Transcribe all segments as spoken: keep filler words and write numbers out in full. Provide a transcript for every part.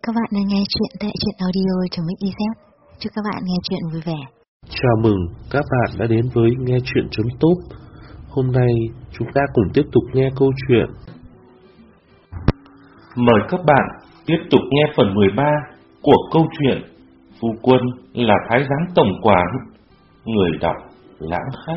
Các bạn đang nghe chuyện tại truyện audio.mixyz. Chúc các bạn nghe chuyện vui vẻ. Chào mừng các bạn đã đến với nghe chuyện.top. Hôm nay chúng ta cùng tiếp tục nghe câu chuyện. Mời các bạn tiếp tục nghe phần mười ba của câu chuyện Phu Quân là Thái giám tổng quản. Người đọc Lãng Khách.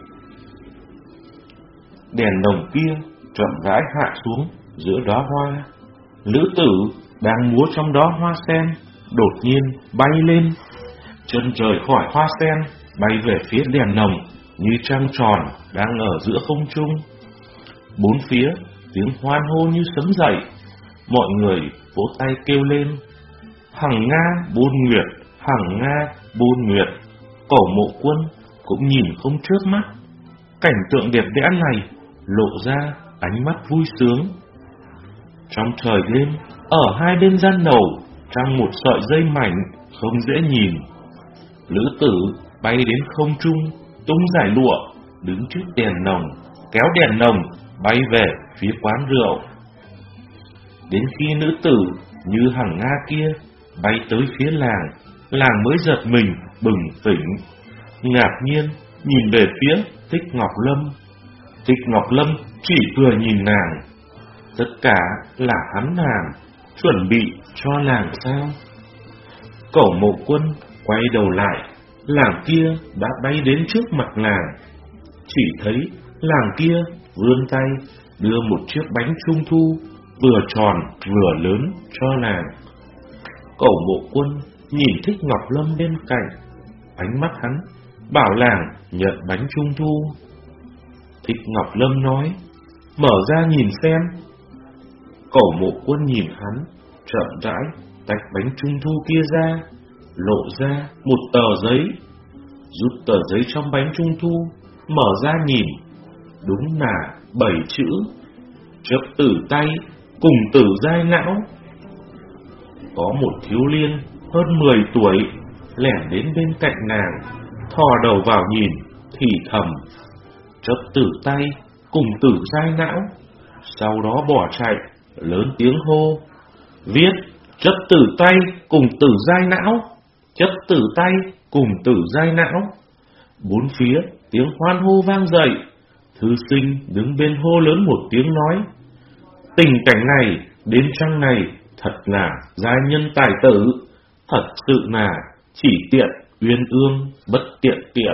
Đèn nồng kia chậm rãi hạ xuống giữa đóa hoa. Lữ tử đang múa trong đóa hoa sen đột nhiên bay lên, chân rời khỏi hoa sen, bay về phía đèn nồng như trăng tròn đang ở giữa không trung. Bốn phía tiếng hoan hô như sấm dậy, mọi người vỗ tay kêu lên: Hằng Nga buôn nguyệt, Hằng Nga buôn nguyệt. Cổ Mộ Quân cũng nhìn không chớp mắt. Cảnh tượng đẹp đẽ này lộ ra ánh mắt vui sướng. Trong trời đêm, ở hai bên gian lầu trăng một sợi dây mảnh không dễ nhìn. Lữ tử bay đến không trung, tung giải lụa, đứng trước đèn nồng, kéo đèn nồng bay về phía quán rượu. Đến khi nữ tử như Hằng Nga kia bay tới phía làng, làng mới giật mình bừng tỉnh, ngạc nhiên nhìn về phía Thích Ngọc Lâm. Thích Ngọc Lâm chỉ cười nhìn nàng. Tất cả là hắn nàng chuẩn bị cho làng sao? Cổ Mộ Quân quay đầu lại, làng kia đã bay đến trước mặt làng. Chỉ thấy làng kia vươn tay đưa một chiếc bánh trung thu vừa tròn vừa lớn cho làng. Cổ Mộ Quân nhìn Thích Ngọc Lâm bên cạnh, ánh mắt hắn bảo làng nhận bánh trung thu. Thích Ngọc Lâm nói: Mở ra nhìn xem. Cổ Mộ Quân nhìn hắn, chậm rãi tách bánh trung thu kia ra, lộ ra một tờ giấy. Rút tờ giấy trong bánh trung thu, mở ra nhìn, đúng là bảy chữ: Chấp tử tay, cùng tử giai não. Có một thiếu liên hơn mười tuổi lẻn đến bên cạnh nàng, thò đầu vào nhìn, thì thầm: Chấp tử tay, cùng tử giai não. Sau đó bỏ chạy, lớn tiếng hô: Viết chấp tử tay cùng tử giai não, chấp tử tay cùng tử giai não. Bốn phía tiếng hoan hô vang dậy. Thư sinh đứng bên hô lớn một tiếng nói: Tình cảnh này, đêm trăng này thật là giai nhân tài tử, thật sự là chỉ tiện uyên ương, bất tiện tiện.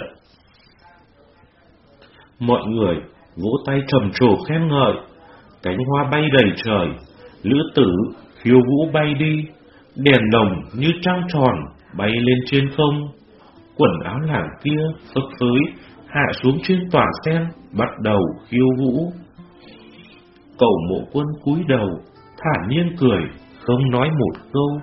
Mọi người vỗ tay trầm trồ khen ngợi. Cánh hoa bay đầy trời, lữ tử khiêu vũ bay đi, đèn lồng như trăng tròn bay lên trên không. Quần áo làng kia phấp phới hạ xuống trên tòa sen, bắt đầu khiêu vũ. Cổ Mộ Quân cúi đầu thản nhiên cười, không nói một câu.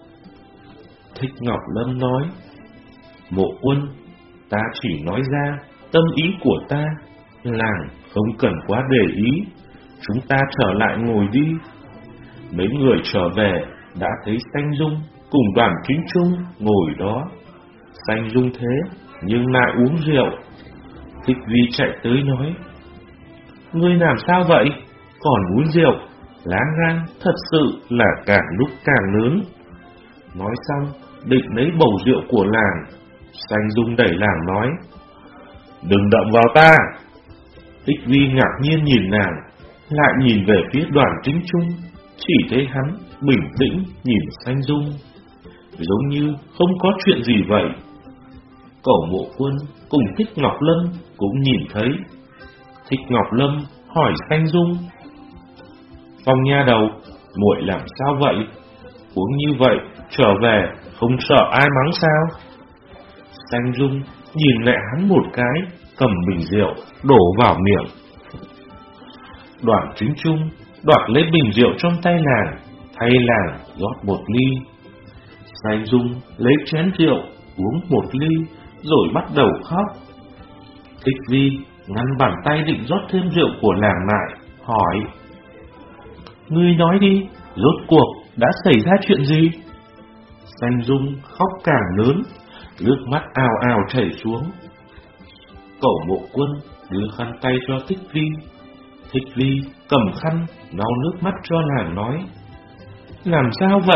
Thích Ngọc Lâm nói: Mộ Quân, ta chỉ nói ra tâm ý của ta, làng không cần quá để ý. Chúng ta trở lại ngồi đi. Mấy người trở về đã thấy Sanh Dung cùng Đoàn Chính Trung ngồi đó. Sanh Dung thế nhưng lại uống rượu. Thích Vi chạy tới nói: Ngươi làm sao vậy? Còn uống rượu, lá gan thật sự là càng lúc càng lớn. Nói xong định lấy bầu rượu của làng. Sanh Dung đẩy làng nói: Đừng động vào ta. Thích Vi ngạc nhiên nhìn nàng, lại nhìn về phía Đoàn Chính Trung, chỉ thấy hắn bình tĩnh nhìn Sanh Dung, giống như không có chuyện gì vậy. Cổ Mộ Quân cùng Thích Ngọc Lâm cũng nhìn thấy. Thích Ngọc Lâm hỏi Sanh Dung: Phong nha đầu, muội làm sao vậy? Uống như vậy trở về không sợ ai mắng sao? Sanh Dung nhìn lại hắn một cái, cầm bình rượu đổ vào miệng. Đoàn Chính Trung đoạt lấy bình rượu trong tay nàng, thay nàng rót một ly. Sanh Dung lấy chén rượu uống một ly, rồi bắt đầu khóc. Thích Vi ngăn bàn tay định rót thêm rượu của làng lại, hỏi: Ngươi nói đi, rốt cuộc đã xảy ra chuyện gì? Sanh Dung khóc càng lớn, nước mắt ào ào chảy xuống. Cổ Mộ Quân đưa khăn tay cho Thích Vi. Thích Vi cầm khăn lau nước mắt cho nàng nói: Làm sao vậy?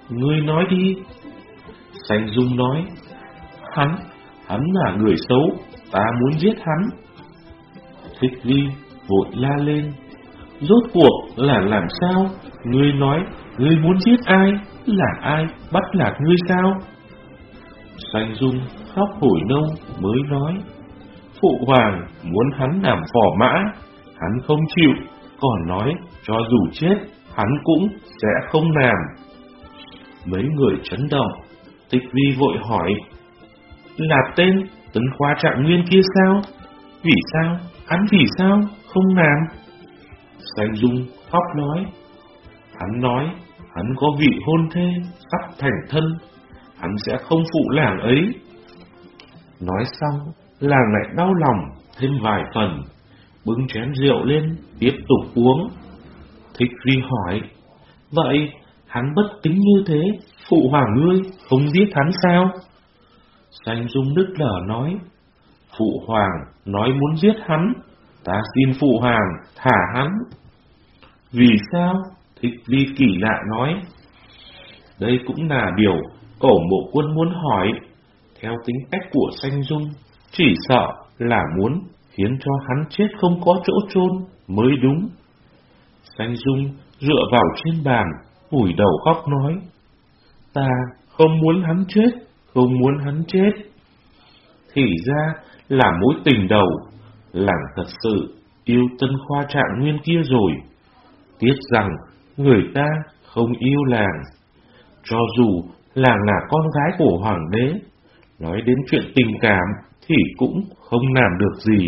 ngươi nói đi. Sanh Dung nói, hắn, hắn là người xấu, ta muốn giết hắn. Thích Vi vội la lên, rốt cuộc là làm sao? Ngươi nói, ngươi muốn giết ai? Là ai bắt lạc ngươi sao? Sanh Dung khóc hồi lâu mới nói, phụ hoàng muốn hắn làm phò mã, hắn không chịu, còn nói cho dù chết, hắn cũng sẽ không làm. Mấy người chấn động. Thích Vi vội hỏi, là tên Tấn Khoa Trạng Nguyên kia sao? Vì sao? Hắn vì sao không làm? Sanh Dung khóc nói, hắn nói hắn có vị hôn thê sắp thành thân, hắn sẽ không phụ làng ấy. Nói xong, làng lại đau lòng thêm vài phần, bưng chén rượu lên tiếp tục uống. Thích Vi hỏi, vậy hắn bất tín như thế, phụ hoàng ngươi không giết hắn sao? Sanh Dung nức nở nói, phụ hoàng nói muốn giết hắn, ta xin phụ hoàng thả hắn. Vì sao? Thích Vi kỳ lạ nói, đây cũng là điều Cẩu Mộ Quân muốn hỏi. Theo tính cách của Sanh Dung, chỉ sợ là muốn khiến cho hắn chết không có chỗ chôn mới đúng. Sanh Dung dựa vào trên bàn, vùi đầu khóc nói, ta không muốn hắn chết, không muốn hắn chết. Thì ra là mối tình đầu, làng thật sự yêu Tân Khoa Trạng Nguyên kia rồi. Tiếc rằng người ta không yêu làng. Cho dù làng là con gái của hoàng đế, nói đến chuyện tình cảm thì cũng không làm được gì.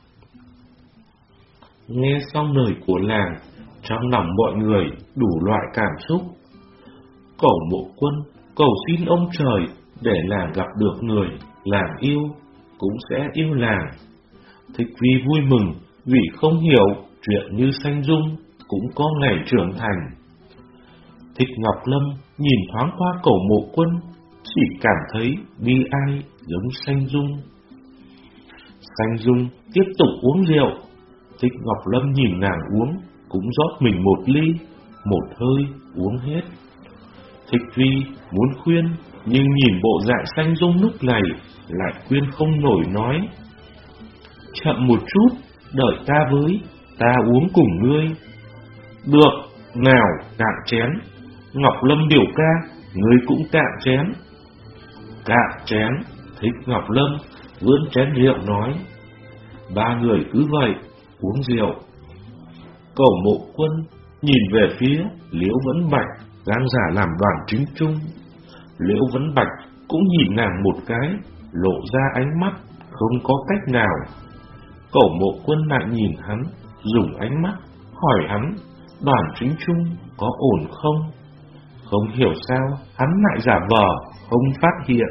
Nghe xong lời của làng, trong lòng mọi người đủ loại cảm xúc. Cẩu Mộ Quân cầu xin ông trời để làng gặp được người làng yêu, cũng sẽ yêu làng. Thích Vi vui mừng vì không hiểu chuyện như Sanh Dung cũng có ngày trưởng thành. Thích Ngọc Lâm nhìn thoáng qua Cẩu Mộ Quân, chỉ cảm thấy bi ai giống Sanh Dung. Sanh Dung tiếp tục uống rượu. Thích Ngọc Lâm nhìn nàng uống, cũng rót mình một ly, một hơi uống hết. Thích Vi muốn khuyên, nhưng nhìn bộ dạng Sanh Dung lúc này lại khuyên không nổi, nói, chậm một chút, đợi ta với, ta uống cùng ngươi. Được, nào, cạn chén. Ngọc Lâm biểu ca, ngươi cũng cạn chén. Cạn chén. Thích Ngọc Lâm vươn chén rượu nói. Ba người cứ vậy uống rượu. Cẩu Mộ Quân nhìn về phía Liễu Vấn Bạch đang giả làm đoàn chính trung. Liễu Vấn Bạch cũng nhìn nàng một cái, lộ ra ánh mắt không có cách nào. Cẩu Mộ Quân lại nhìn hắn, dùng ánh mắt hỏi hắn, đoàn chính trung có ổn không? Không hiểu sao hắn lại giả vờ không phát hiện.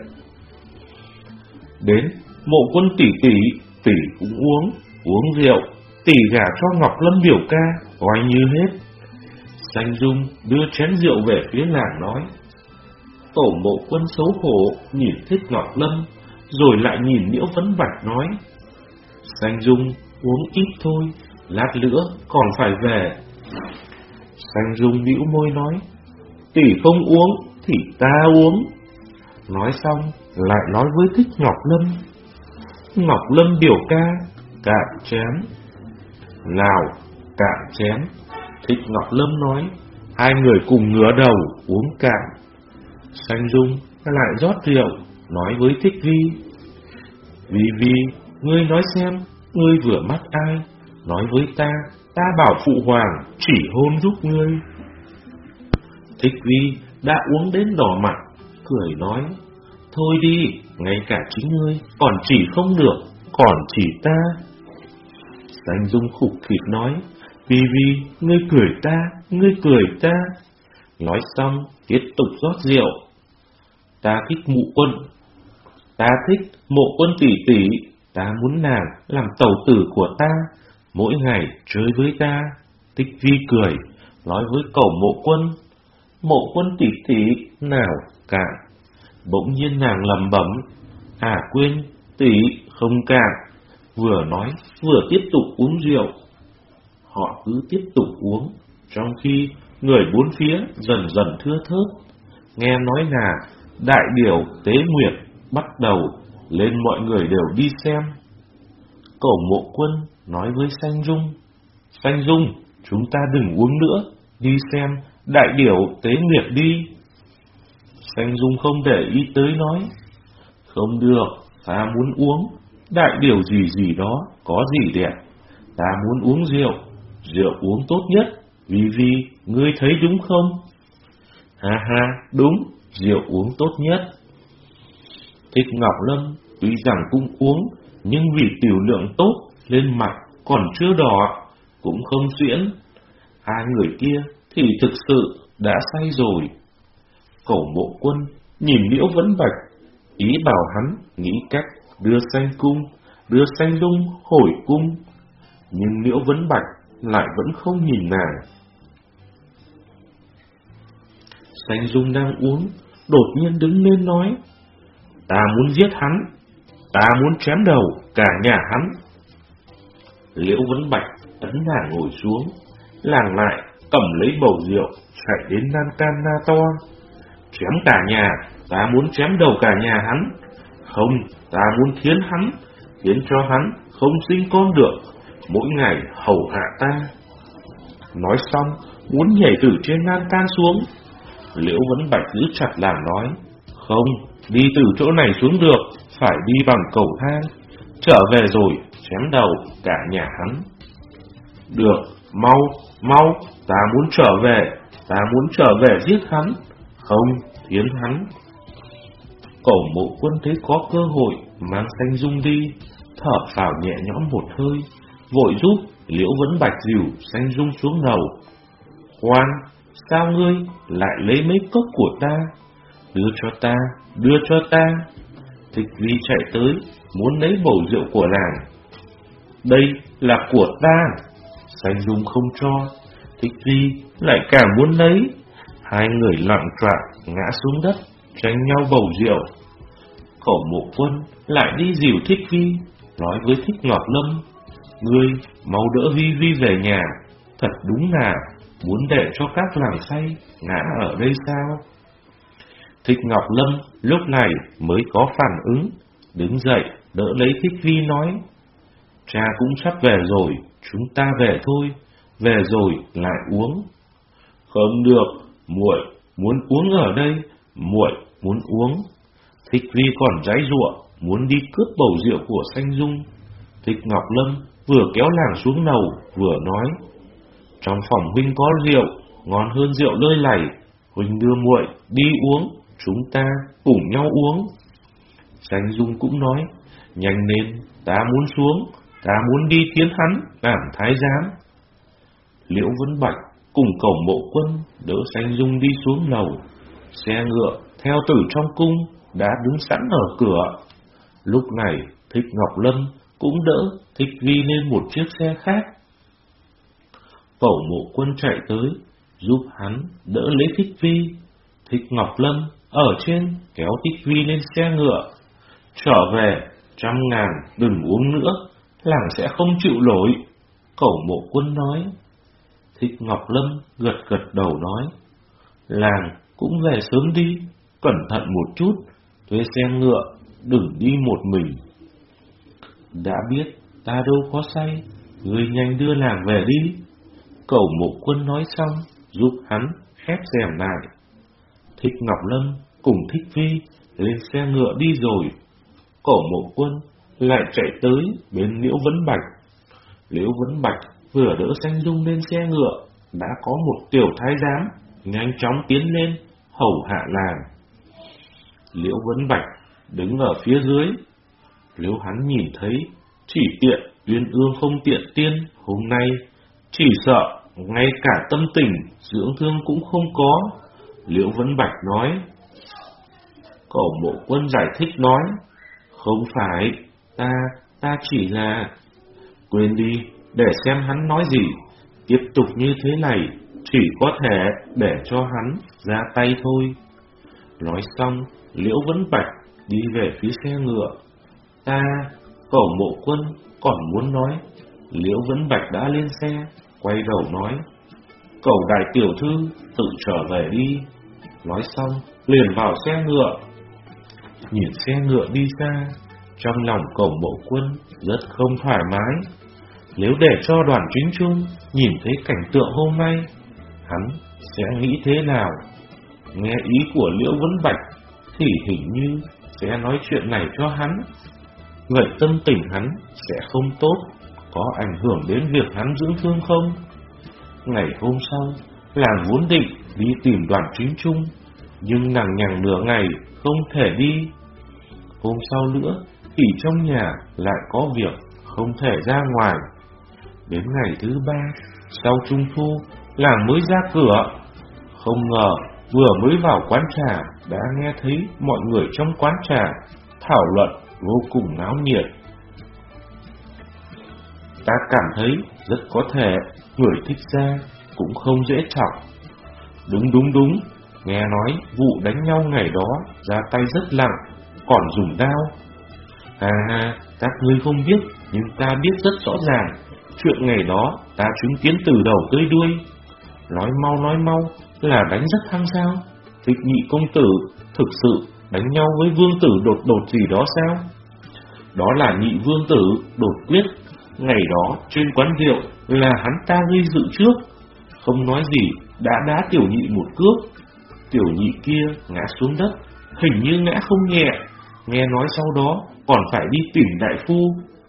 Đến Mộ Quân tỷ tỷ, tỷ cũng uống, uống rượu, tỷ gả cho Ngọc Lâm biểu ca, coi như hết. Sanh Dung đưa chén rượu về phía nàng nói. Cẩu Mộ Quân xấu hổ nhìn Thích Ngọc Lâm, rồi lại nhìn Liễu Vấn Bạch nói. Sanh Dung uống ít thôi, lát nữa còn phải về. Sanh Dung bĩu môi nói, tỷ không uống thì ta uống. Nói xong lại nói với Thích Ngọc Lâm. Ngọc Lâm biểu ca, cạn chén. Nào, cạn chén. Thích Ngọc Lâm nói. Hai người cùng ngửa đầu uống cạn. Sanh Dung lại rót rượu, nói với Thích Vi. Vi Vi, ngươi nói xem, ngươi vừa mắt ai? Nói với ta, ta bảo phụ hoàng chỉ hôn giúp ngươi. Thích Vi đã uống đến đỏ mặt, cười nói. Thôi đi, ngay cả chính ngươi còn chỉ không được, còn chỉ ta. Sanh Dung khục khịt nói. Vi Vi, ngươi cười ta, ngươi cười ta. Nói xong tiếp tục rót rượu. Ta thích Mộ Quân, ta thích Mộ Quân tỷ tỷ, ta muốn nàng làm tẩu tử của ta, mỗi ngày chơi với ta. Thích Vi cười, nói với Cẩu Mộ Quân. Mộ Quân tỷ tỷ, nào cạn. Bỗng nhiên nàng lẩm bẩm, à quên, tỷ không cạn. Vừa nói vừa tiếp tục uống rượu. Họ cứ tiếp tục uống, trong khi người bốn phía dần dần thưa thớt. nghe nói là đại điểu tế nguyệt bắt đầu lên, mọi người đều đi xem. Cẩu Mộ Quân nói với Sanh Dung: Sanh Dung, chúng ta đừng uống nữa, đi xem đại điểu tế nguyệt đi. Sanh Dung không để ý tới nói: Không được, ta muốn uống đại điểu gì gì đó, có gì đẹp. Ta muốn uống rượu, rượu uống tốt nhất, vì vì ngươi thấy đúng không? Ha ha, đúng, rượu uống tốt nhất. Thích Ngọc Lâm tuy rằng cũng uống, nhưng vì tiểu lượng tốt lên mặt còn chưa đỏ, cũng không xuyễn. Hai người kia thì thực sự đã say rồi. Cẩu Mộ Quân nhìn Liễu Vấn Bạch, ý bảo hắn nghĩ cách đưa Sanh Cung, đưa Sanh Dung hồi cung, nhưng Liễu Vấn Bạch lại vẫn không nhìn nàng. Sanh Dung đang uống, đột nhiên đứng lên nói: Ta muốn giết hắn, ta muốn chém đầu cả nhà hắn. Liễu Vấn Bạch ấn nàng ngồi xuống, làng lại cầm lấy bầu rượu chạy đến lan can na to: Chém cả nhà, ta muốn chém đầu cả nhà hắn. Không, ta muốn thiến hắn, khiến cho hắn không sinh con được, mỗi ngày hầu hạ ta. Nói xong muốn nhảy từ trên lan can xuống. Liễu Vấn Bạch giữ chặt làng nói: Không, đi từ chỗ này xuống được, phải đi bằng cầu thang, trở về rồi chém đầu cả nhà hắn. Được, mau, mau, ta muốn trở về, ta muốn trở về giết hắn, không thiến hắn. Cẩu Mộ Quân thấy có cơ hội mang Sanh Dung đi, thở phào nhẹ nhõm một hơi, vội giúp Liễu Vấn Bạch dìu Sanh Dung xuống lầu. Khoan, sao ngươi lại lấy mấy cốc của ta? Đưa cho ta, đưa cho ta. Thích Vi chạy tới, muốn lấy bầu rượu của nàng. Đây là của ta. Sanh Dung không cho, Thích Vi lại càng muốn lấy. Hai người loạn choạng ngã xuống đất, tranh nhau bầu rượu. Cẩu Mộ Quân lại đi dìu Thích Vi, nói với Thích Ngọc Lâm: Ngươi mau đỡ Vi Vi về nhà, thật đúng là muốn để cho các làng say ngã ở đây sao? Thích Ngọc Lâm lúc này mới có phản ứng, đứng dậy đỡ lấy Thích Vi nói: Cha cũng sắp về rồi, chúng ta về thôi, về rồi lại uống. Không được, muội muốn uống ở đây, muội muốn uống. Thích Vi còn giãy giụa muốn đi cướp bầu rượu của Sanh Dung. Thích Ngọc Lâm vừa kéo nàng xuống lầu vừa nói: Trong phòng huynh có rượu, ngon hơn rượu lơi lẩy, huynh đưa muội đi uống, chúng ta cùng nhau uống. Sanh Dung cũng nói: Nhanh lên, ta muốn xuống, ta muốn đi thiến hắn làm thái giám. Liễu Vấn Bạch cùng Cẩu Mộ Quân đỡ Sanh Dung đi xuống lầu. Xe ngựa theo từ trong cung đã đứng sẵn ở cửa. Lúc này Thích Ngọc Lâm cũng đỡ Thích Vi lên một chiếc xe khác. Cẩu Mộ Quân chạy tới giúp hắn đỡ lấy Thích Vi. Thích Ngọc Lâm ở trên kéo Thích Vi lên xe ngựa. Trở về, trăm ngàn đừng uống nữa, làng sẽ không chịu nổi. Cẩu Mộ Quân nói. Thích Ngọc Lâm gật gật đầu nói: Làng cũng về sớm đi, cẩn thận một chút, thuê xe ngựa, đừng đi một mình. Đã biết ta đâu có say, ngươi nhanh đưa làng về đi. Cẩu Mộ Quân nói xong giúp hắn khép rèm lại. Thích Ngọc Lâm cùng Thích Vi lên xe ngựa đi rồi. Cẩu Mộ Quân lại chạy tới bên Liễu Vấn Bạch. Liễu Vấn Bạch vừa đỡ Sanh Dung lên xe ngựa, đã có một tiểu thái giám nhanh chóng tiến lên hầu hạ làng. Liễu Vấn Bạch đứng ở phía dưới. Nếu hắn nhìn thấy chỉ tiện Uyên Ương không tiện tiên hôm nay, chỉ sợ ngay cả tâm tình dưỡng thương cũng không có. Liễu Vấn Bạch nói. Cẩu Mộ Quân giải thích nói: Không phải, ta, ta chỉ là... Quên đi, để xem hắn nói gì. Tiếp tục như thế này chỉ có thể để cho hắn ra tay thôi. Nói xong, Liễu Vấn Bạch đi về phía xe ngựa. Ta, Cẩu Mộ Quân còn muốn nói. Liễu Vấn Bạch đã lên xe, quay đầu nói: Cẩu đại tiểu thư tự trở về đi. Nói xong liền vào xe ngựa. Nhìn xe ngựa đi xa, trong lòng Cẩu Mộ Quân rất không thoải mái. Nếu để cho Đoàn Chính Trung nhìn thấy cảnh tượng hôm nay, hắn sẽ nghĩ thế nào? Nghe ý của Liễu Vân Bạch thì hình như sẽ nói chuyện này cho hắn. Vậy tâm tình hắn sẽ không tốt, có ảnh hưởng đến việc hắn dưỡng thương không? Ngày hôm sau, làng vốn định đi tìm Đoàn Chính Trung, nhưng nàng nhằng nửa ngày không thể đi. Hôm sau nữa thì trong nhà lại có việc không thể ra ngoài. Đến ngày thứ ba sau Trung Thu, làng mới ra cửa. Không ngờ vừa mới vào quán trà đã nghe thấy mọi người trong quán trà thảo luận vô cùng náo nhiệt. Ta cảm thấy rất có thể người Thích Gia cũng không dễ chọc. Đúng đúng đúng, nghe nói vụ đánh nhau ngày đó ra tay rất nặng, còn dùng đao. À ha, các ngươi không biết, nhưng ta biết rất rõ ràng. Chuyện ngày đó ta chứng kiến từ đầu tới đuôi. Nói mau nói mau, là đánh rất hăng sao? Thích Nhị công tử thực sự đánh nhau với vương tử đột đột gì đó sao? Đó là Nhị vương tử đột quyết. Ngày đó trên quán rượu là hắn ta gây dự trước, không nói gì đã đá tiểu nhị một cước. Tiểu nhị kia ngã xuống đất, hình như ngã không nhẹ. Nghe nói sau đó còn phải đi tìm đại phu.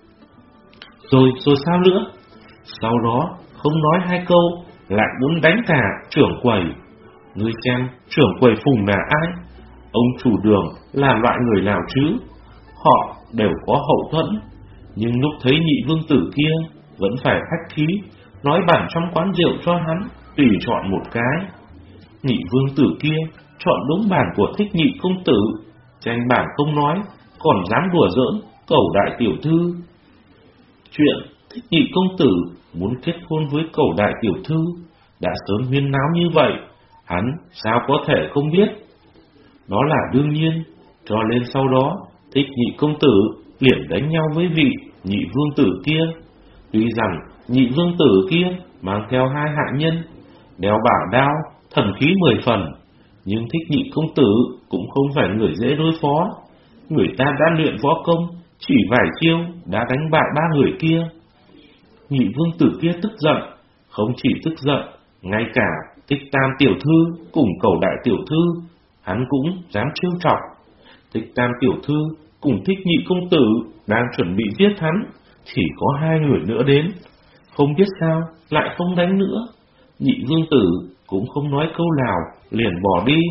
Rồi rồi sao nữa? Sau đó không nói hai câu lại muốn đánh cả trưởng quầy. Ngươi xem trưởng quầy Phùng là ai? Ông chủ đường là loại người nào chứ? Họ đều có hậu thuẫn, nhưng lúc thấy Nhị vương tử kia vẫn phải khách khí, nói bản trong quán rượu cho hắn tùy chọn một cái. Nhị vương tử kia chọn đúng bản của Thích Nhị công tử, tranh bản không nói, còn dám đùa giỡn Cẩu đại tiểu thư. Chuyện Thích Nhị công tử muốn kết hôn với Cẩu đại tiểu thư đã sớm huyên náo như vậy, hắn sao có thể không biết? Đó là đương nhiên, cho nên sau đó Thích Nhị công tử liền đánh nhau với vị Nhị vương tử kia. Tuy rằng Nhị vương tử kia mang theo hai hạ nhân, đeo bảo đao, thần khí mười phần, nhưng Thích Nhị công tử cũng không phải người dễ đối phó. Người ta đã luyện võ công, chỉ vài chiêu đã đánh bại ba người kia. Nhị vương tử kia tức giận, không chỉ tức giận, ngay cả Thích Tam tiểu thư cùng Cẩu đại tiểu thư hắn cũng dám trêu chọc. Thích Tam tiểu thư cùng Thích Nhị công tử đang chuẩn bị giết hắn, chỉ có hai người nữa đến, không biết sao lại không đánh nữa. Nhị vương tử cũng không nói câu nào liền bỏ đi.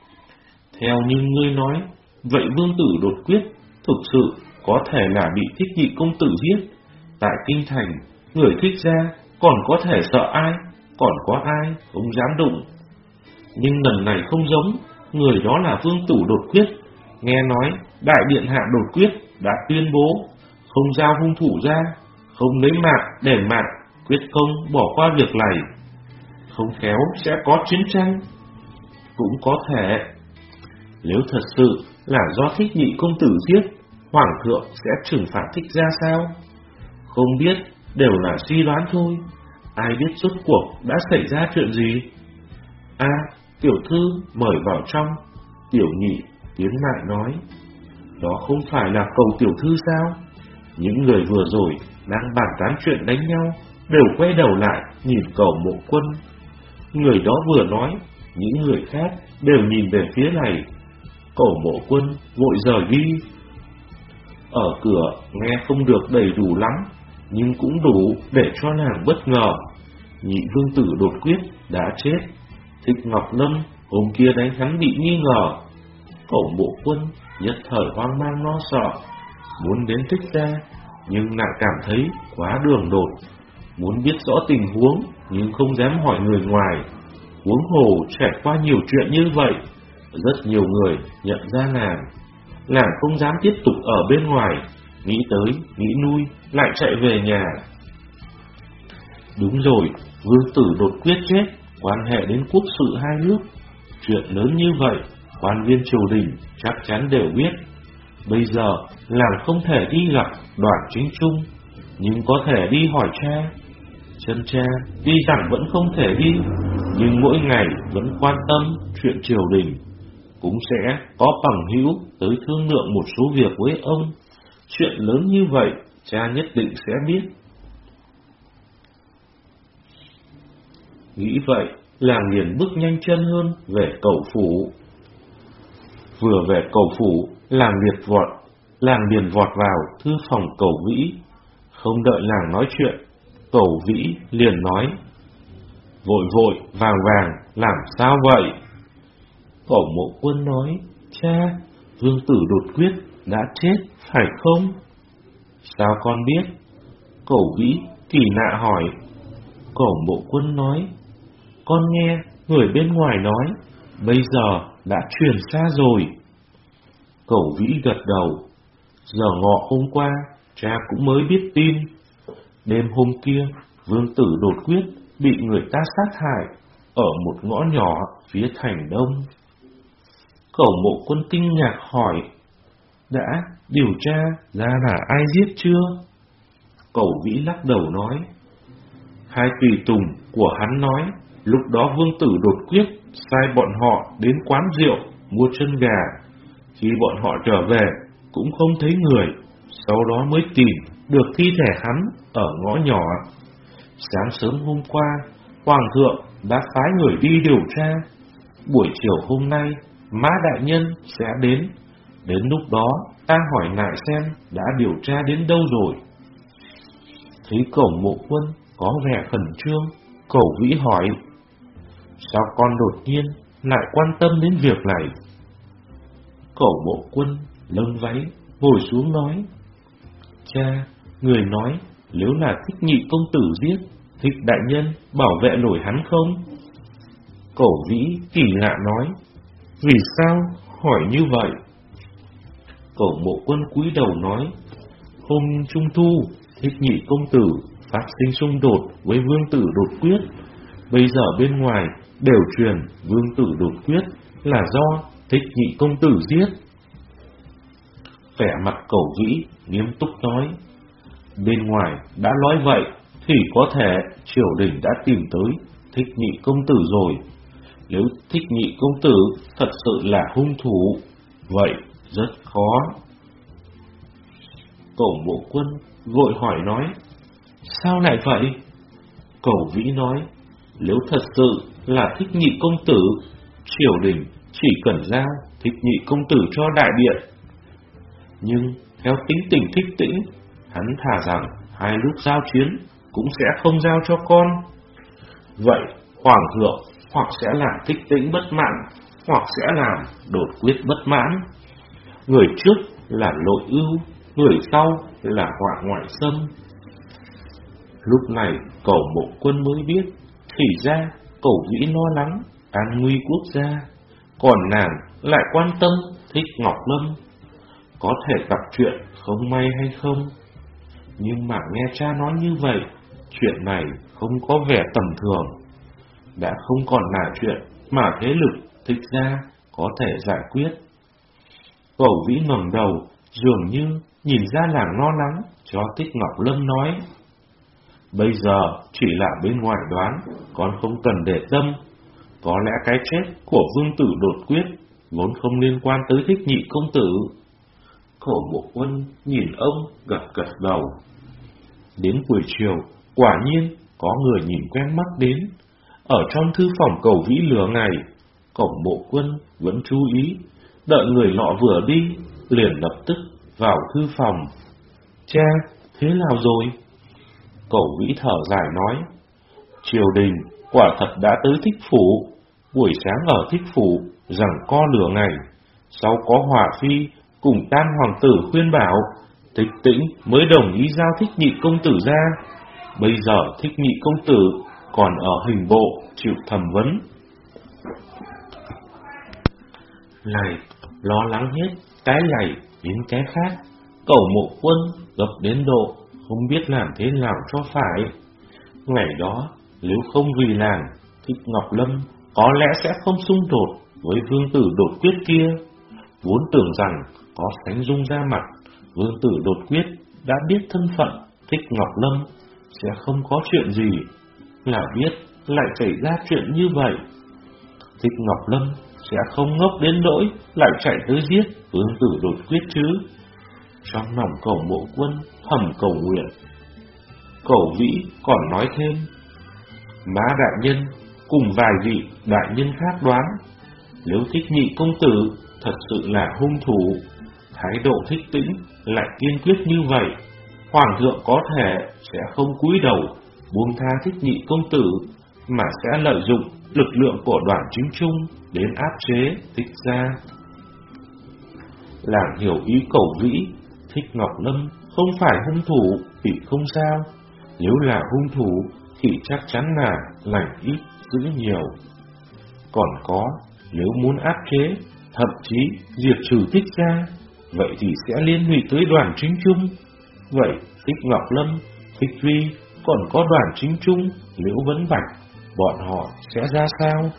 Theo như ngươi nói, vậy vương tử đột quyết thực sự có thể là bị Thích Nhị công tử giết. Tại kinh thành, người Thích Gia còn có thể sợ ai, còn có ai không dám đụng. Nhưng lần này không giống, người đó là vương tử đột quyết. Nghe nói đại điện hạ đột quyết đã tuyên bố không giao hung thủ ra, không lấy mạng để mạng, quyết không bỏ qua việc này. Không khéo sẽ có chiến tranh. Cũng có thể, nếu thật sự là do Thích Nhị công tử giết, hoàng thượng sẽ trừng phạt Thích Gia sao? Không biết, đều là suy đoán thôi. Ai biết rốt cuộc đã xảy ra chuyện gì? À, tiểu thư mời vào trong. Tiểu nhị tiến lại nói, đó không phải là Cầu tiểu thư sao? Những người vừa rồi đang bàn tán chuyện đánh nhau đều quay đầu lại nhìn Cẩu Mộ Quân. Người đó vừa nói, những người khác đều nhìn về phía này. Cẩu Mộ Quân vội rời đi. Ở cửa nghe không được đầy đủ lắm, nhưng cũng đủ để cho nàng bất ngờ. Nhị vương tử đột quyết đã chết. Thích Ngọc Lâm hôm kia đánh hắn bị nghi ngờ. Cẩu Mộ Quân nhất thời hoang mang lo sợ, muốn đến Thích Gia, nhưng lại cảm thấy quá đường đột, muốn biết rõ tình huống nhưng không dám hỏi người ngoài. Huống hồ trải qua nhiều chuyện như vậy, rất nhiều người nhận ra nàng, nàng không dám tiếp tục ở bên ngoài, nghĩ tới nghĩ lui lại chạy về nhà. Đúng rồi, vương tử đột quyết chết quan hệ đến quốc sự hai nước. Chuyện lớn như vậy, quan viên triều đình chắc chắn đều biết. Bây giờ nàng không thể đi gặp Đoàn Chính Trung, nhưng có thể đi hỏi cha. Chân cha tuy rằng vẫn không thể đi, nhưng mỗi ngày vẫn quan tâm chuyện triều đình. cũng sẽ có bằng hữu tới thương lượng một số việc với ông. Chuyện lớn như vậy, cha nhất định sẽ biết. Nghĩ vậy, làng liền bước nhanh chân hơn về Cẩu phủ. Vừa về Cẩu phủ, làng liệt vọt, làng liền vọt vào thư phòng Cẩu Vĩ. Không đợi làng nói chuyện, Cẩu Vĩ liền nói: Vội vội, vàng vàng, làm sao vậy? Cẩu Mộ Quân nói: Cha, vương tử Đột Quyết đã chết, phải không? Sao con biết? Cẩu Vĩ kỳ lạ hỏi. Cẩu Mộ Quân nói: Con nghe người bên ngoài nói, bây giờ đã truyền xa rồi. Cẩu Vĩ gật đầu. Giờ ngọ hôm qua, cha cũng mới biết tin. Đêm hôm kia, vương tử Đột Quyết bị người ta sát hại ở một ngõ nhỏ phía thành đông. Cẩu Mộ Quân kinh ngạc hỏi: Đã điều tra ra là ai giết chưa? Cẩu Vĩ lắc đầu nói: Hai tùy tùng của hắn nói, lúc đó vương tử Đột Quyết sai bọn họ đến quán rượu mua chân gà. Khi bọn họ trở về cũng không thấy người, sau đó mới tìm được thi thể hắn ở ngõ nhỏ. Sáng sớm hôm qua, hoàng thượng đã phái người đi điều tra. Buổi chiều hôm nay, Mã đại nhân sẽ đến. Đến lúc đó, ta hỏi lại xem đã điều tra đến đâu rồi. Thấy Cẩu Mộ Quân có vẻ khẩn trương, Cẩu Vĩ hỏi: Sao con đột nhiên lại quan tâm đến việc này? Cẩu Mộ Quân lâng váy ngồi xuống nói: Cha, người nói nếu là Thích Nhị công tử giết, Thích đại nhân bảo vệ nổi hắn không? Cẩu Vĩ kỳ lạ nói: Vì sao hỏi như vậy? Cẩu Mộ Quân cúi đầu nói: Hôm trung thu, Thích Nhị công tử phát sinh xung đột với vương tử Đột Quyết. Bây giờ bên ngoài đều truyền vương tử Đột Quyết là do Thích Nhị công tử giết. Vẻ mặt Cẩu Vĩ nghiêm túc nói: Bên ngoài đã nói vậy thì có thể triều đình đã tìm tới Thích Nhị công tử rồi. Nếu Thích Nhị công tử thật sự là hung thủ, vậy rất khó. Cẩu Mộ Quân vội hỏi nói: Sao lại vậy? Cẩu Vĩ nói: Nếu thật sự là Thích Nhị công tử, triều đình chỉ cần giao Thích Nhị công tử cho đại điện. Nhưng theo tính tình Thích Tĩnh, hắn thà rằng hai lúc giao chiến cũng sẽ không giao cho con. Vậy hoàng thượng hoặc sẽ làm Thích Tĩnh bất mãn, hoặc sẽ làm Đột Quyết bất mãn. Người trước là nội ưu, người sau là họa ngoại xâm. Lúc này Cẩu Mộ Quân mới biết, thì ra Cẩu Vĩ lo lắng an nguy quốc gia, còn nàng lại quan tâm Thích Ngọc Lâm. Có thể gặp chuyện không may hay không? Nhưng mà nghe cha nói như vậy, chuyện này không có vẻ tầm thường. Đã không còn là chuyện mà thế lực Thích gia có thể giải quyết. Cẩu Vĩ ngẩng đầu, dường như nhìn ra làng lo lắng cho Thích Ngọc Lâm nói: Bây giờ chỉ là bên ngoài đoán, con không cần để tâm. Có lẽ cái chết của vương tử Đột Quyết vốn không liên quan tới Thích Nhị công tử. Cẩu Mộ Quân nhìn ông gật gật đầu. Đến buổi chiều, quả nhiên có người nhìn quen mắt đến. Ở trong thư phòng Cẩu Vĩ lửa ngày, Cẩu Mộ Quân vẫn chú ý, đợi người nọ vừa đi, liền lập tức vào thư phòng. Cha, thế nào rồi? Cẩu Vĩ thở dài nói: Triều đình quả thật đã tới Thích phủ. Buổi sáng ở Thích phủ rằng co lửa ngày, sau có Hòa phi cùng Tam hoàng tử khuyên bảo, Thích Tĩnh mới đồng ý giao Thích Nhị công tử ra. Bây giờ Thích Nhị công tử còn ở hình bộ chịu thẩm vấn. Này, lo lắng hết cái này đến cái khác, Cẩu Mộ Quân gấp đến độ không biết làm thế nào cho phải. Ngày đó, nếu không vì làng, Thích Ngọc Lâm có lẽ sẽ không xung đột với vương tử Đột Quyết kia. Vốn tưởng rằng có Khánh Dung ra mặt, vương tử Đột Quyết đã biết thân phận Thích Ngọc Lâm sẽ không có chuyện gì, là biết lại xảy ra chuyện như vậy. Thích Ngọc Lâm sẽ không ngốc đến nỗi lại chạy tới giết Vương tử Đột Quyết chứ. Trong lòng Cẩu Mộ Quân thầm cầu nguyện. Cẩu Vĩ còn nói thêm: Mã đại nhân cùng vài vị đại nhân khác đoán, nếu Thích Nhị công tử thật sự là hung thủ, thái độ Thích Tĩnh lại kiên quyết như vậy, Hoàng thượng có thể sẽ không cúi đầu buông tha Thích Nhị công tử, mà sẽ lợi dụng lực lượng của Đoàn Chính Trung đến áp chế Thích gia. Làng hiểu ý Cẩu Vĩ, Thích Ngọc Lâm không phải hung thủ thì không sao, nếu là hung thủ thì chắc chắn là lành ít giữ nhiều. Còn có, nếu muốn áp chế, thậm chí diệt trừ Thích gia, vậy thì sẽ liên lụy tới Đoàn Chính Trung. Vậy Thích Ngọc Lâm, Thích Vi, còn có Đoàn Chính Trung, Liễu Vấn Bạch, bọn họ sẽ ra sao?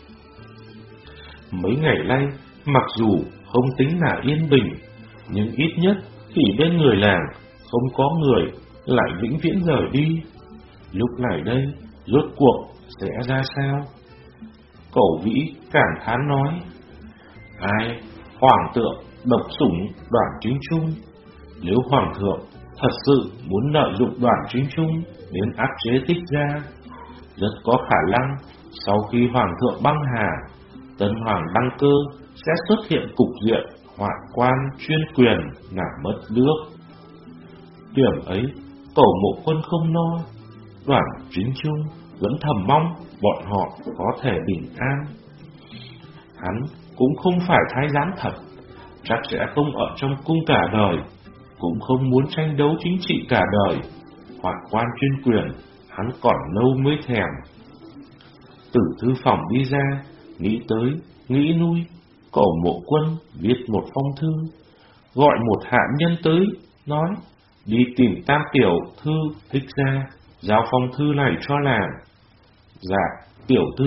Mấy ngày nay, mặc dù không tính là yên bình, nhưng ít nhất thì bên người làng không có người lại vĩnh viễn rời đi. Lúc này đây, rốt cuộc sẽ ra sao? Cẩu Vĩ cảm thán nói: Ai, Hoàng thượng độc sủng Đoàn Chính Trung. Nếu Hoàng thượng thật sự muốn lợi dụng Đoàn Chính Trung đến áp chế Thích gia, rất có khả năng sau khi Hoàng thượng băng hà, Tân Hoàng đăng cơ sẽ xuất hiện cục diện hoạn quan chuyên quyền là mất nước. Điểm ấy Cẩu Mộ Quân không lo, Đoàn Chính Trung vẫn thầm mong bọn họ có thể bình an. Hắn cũng không phải thái giám thật, chắc sẽ không ở trong cung cả đời, cũng không muốn tranh đấu chính trị cả đời. Hoạn quan chuyên quyền hắn còn lâu mới thèm. Từ thư phòng đi ra, nghĩ tới, nghĩ lui, Cẩu Mộ Quân viết một phong thư, gọi một hạ nhân tới, nói: Đi tìm Tam tiểu thư Thích gia, giao phong thư này cho làng. Dạ, tiểu thư.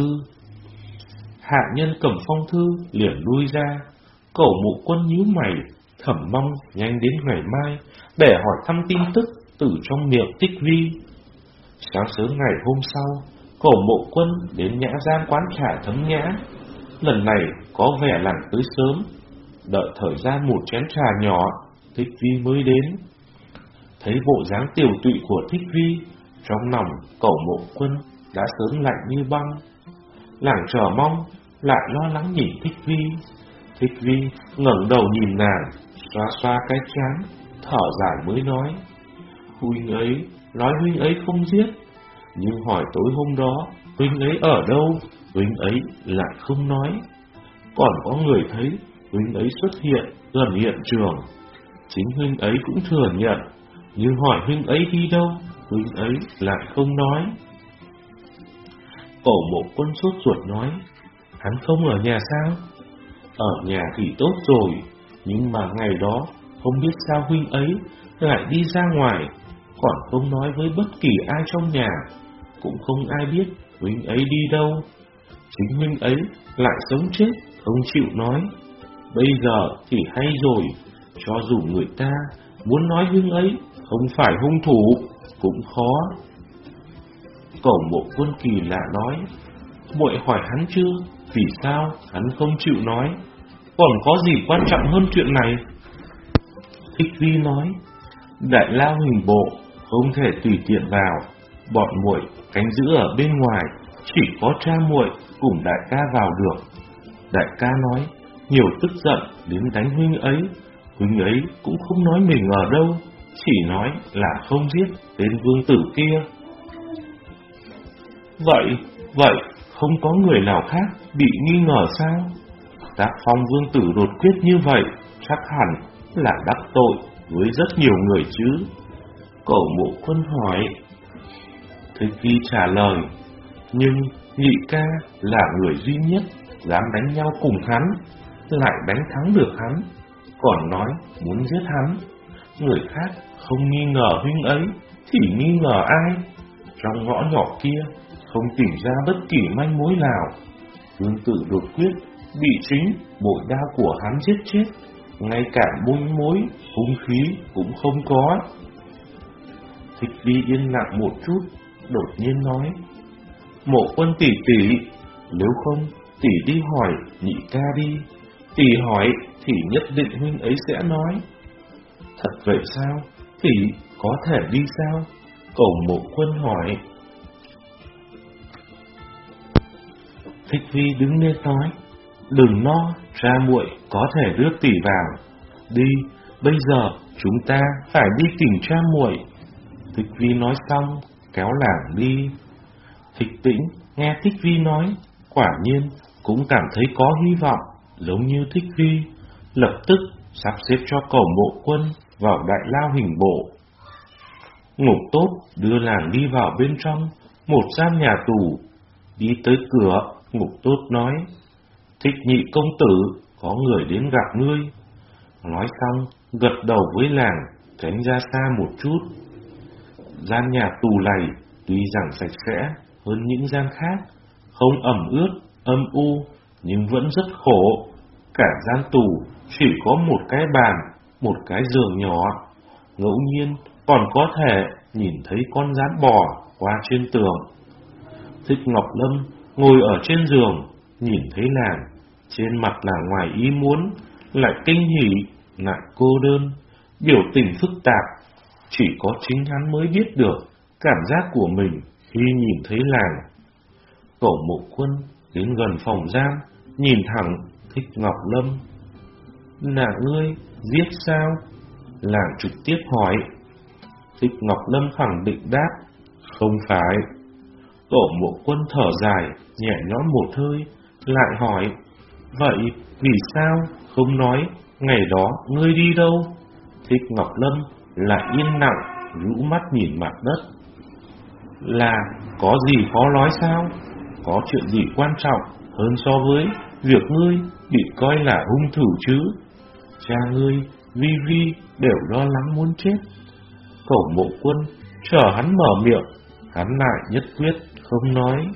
Hạ nhân cầm phong thư liền lui ra. Cẩu Mộ Quân nhíu mày, thầm mong nhanh đến ngày mai để hỏi thăm tin tức từ trong miệng Thích Vi. Sáng sớm ngày hôm sau, Cẩu Mộ Quân đến Nhã Gian quán trà Thấm Nhã. Lần này có vẻ làng tới sớm, đợi thời gian một chén trà nhỏ, Thích Vi mới đến. Thấy bộ dáng tiểu tụy của Thích Vi, trong lòng Cẩu Mộ Quân đã sớm lạnh như băng. Làng chờ mong, lại lo lắng nhìn Thích Vi. Thích Vi ngẩng đầu nhìn nàng, xoa xoa cái trán, thở dài mới nói: Huynh ấy nói huynh ấy không giết, nhưng hỏi tối hôm đó huynh ấy ở đâu, huynh ấy lại không nói. Còn có người thấy huynh ấy xuất hiện gần hiện trường, chính huynh ấy cũng thừa nhận, nhưng hỏi huynh ấy đi đâu, huynh ấy lại không nói. Cẩu Mộ Quân sốt ruột nói: Hắn không ở nhà sao? Ở nhà thì tốt rồi, nhưng mà ngày đó không biết sao huynh ấy lại đi ra ngoài, còn không nói với bất kỳ ai trong nhà, cũng không ai biết huynh ấy đi đâu. Chính huynh ấy lại sống chết không chịu nói. Bây giờ thì hay rồi, cho dù người ta muốn nói huynh ấy không phải hung thủ cũng khó. Cẩu Mộ Quân kỳ lạ nói: Muội hỏi hắn chưa? Vì sao hắn không chịu nói? Còn có gì quan trọng hơn chuyện này? Thích Vi nói: Đại lao hình bộ không thể tùy tiện vào, bọn muội canh giữ ở bên ngoài, chỉ có cha muội cùng đại ca vào được. Đại ca nói nhiều tức giận đến đánh huynh ấy, huynh ấy cũng không nói mình ở đâu, chỉ nói là không giết tên vương tử kia. Vậy, vậy không có người nào khác bị nghi ngờ sao? Tác phong vương tử đột quyết như vậy, chắc hẳn là đắc tội với rất nhiều người chứ? Cẩu Mộ Quân hỏi. Thích Vi trả lời: Nhưng nhị ca là người duy nhất dám đánh nhau cùng hắn, lại đánh thắng được hắn, còn nói muốn giết hắn. Người khác không nghi ngờ huynh ấy thì nghi ngờ ai? Trong ngõ nhỏ kia không tìm ra bất kỳ manh mối nào. Vương tử đột quyết bị chính bội đao của hắn giết chết, ngay cả manh mối hung khí cũng không có. Thích Vi yên lặng một chút, đột nhiên nói: Mộ Quân tỷ tỷ, nếu không tỷ đi hỏi nhị ca đi. Tỷ hỏi thì nhất định huynh ấy sẽ nói. Thật vậy sao? Tỷ có thể đi sao? Cẩu Mộ Quân hỏi. Thích Vi đứng lên nói, đừng lo, cha muội có thể đưa tỷ vào. Đi, bây giờ chúng ta phải đi tìm cha muội. Thích Vi nói xong, kéo lảng đi. Thích Tĩnh nghe Thích Vi nói, quả nhiên cũng cảm thấy có hy vọng, giống như Thích Vi, lập tức sắp xếp cho Cẩu Mộ Quân vào đại lao hình bộ. Ngục Tốt đưa làng đi vào bên trong một gian nhà tù. Đi tới cửa, Ngục Tốt nói, Thích nhị công tử, có người đến gặp ngươi. Nói xong, gật đầu với làng, tránh ra xa một chút. Gian nhà tù này tuy rằng sạch sẽ hơn những gian khác, không ẩm ướt, âm u, nhưng vẫn rất khổ. Cả gian tù chỉ có một cái bàn, một cái giường nhỏ. Ngẫu nhiên còn có thể nhìn thấy con rắn bò qua trên tường. Thích Ngọc Lâm ngồi ở trên giường, nhìn thấy làng, trên mặt là ngoài ý muốn, lại kinh hỉ, lại cô đơn, biểu tình phức tạp. Chỉ có chính hắn mới biết được cảm giác của mình khi nhìn thấy làng. Cẩu Mộ Quân đến gần phòng giam, nhìn thẳng Thích Ngọc Lâm. Là ngươi giết sao? Làng trực tiếp hỏi. Thích Ngọc Lâm khẳng định đáp, không phải. Cẩu Mộ Quân thở dài, nhẹ nhõm một hơi, lại hỏi, vậy vì sao không nói ngày đó ngươi đi đâu? Thích Ngọc Lâm lại yên lặng, rũ mắt nhìn mặt đất. Là có gì khó nói sao? Có chuyện gì quan trọng hơn so với việc ngươi bị coi là hung thủ chứ? Cha ngươi, Vi Vi đều lo lắng muốn chết. Cẩu Mộ Quân chờ hắn mở miệng, hắn lại nhất quyết không nói.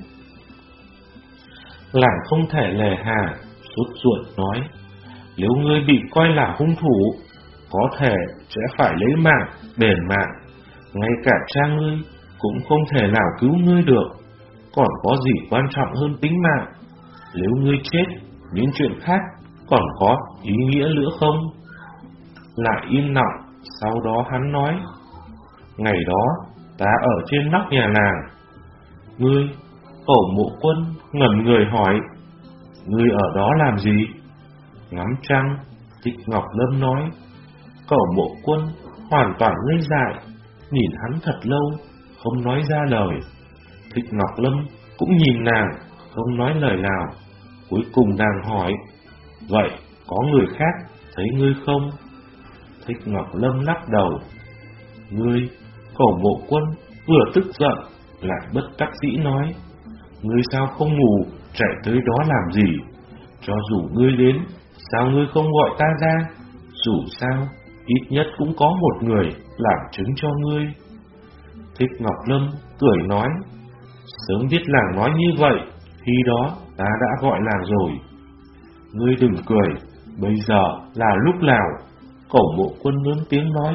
Làng không thể lề hà, sốt ruột nói, nếu ngươi bị coi là hung thủ, có thể sẽ phải lấy mạng đền mạng. Ngay cả cha ngươi cũng không thể nào cứu ngươi được. Còn có gì quan trọng hơn tính mạng? Nếu ngươi chết, những chuyện khác còn có ý nghĩa nữa không? Lại im lặng, sau đó hắn nói, ngày đó ta ở trên nóc nhà nàng. Ngươi? Cẩu Mộ Quân ngẩn người hỏi, ngươi ở đó làm gì? Ngắm trăng. Thích Ngọc Lâm nói. Cẩu Mộ Quân hoàn toàn ngây dại, nhìn hắn thật lâu, không nói ra lời. Thích Ngọc Lâm cũng nhìn nàng, không nói lời nào. Cuối cùng nàng hỏi, vậy có người khác thấy ngươi không? Thích Ngọc Lâm lắc đầu. Ngươi? Cẩu Mộ Quân vừa tức giận, lại bất đắc dĩ nói, ngươi sao không ngủ, chạy tới đó làm gì? Cho dù ngươi đến, sao ngươi không gọi ta ra? Dù sao, ít nhất cũng có một người làm chứng cho ngươi. Thích Ngọc Lâm cười nói, sớm biết làng nói như vậy, khi đó ta đã gọi làng rồi. Ngươi đừng cười, bây giờ là lúc nào? Cẩu Mộ Quân lớn tiếng nói.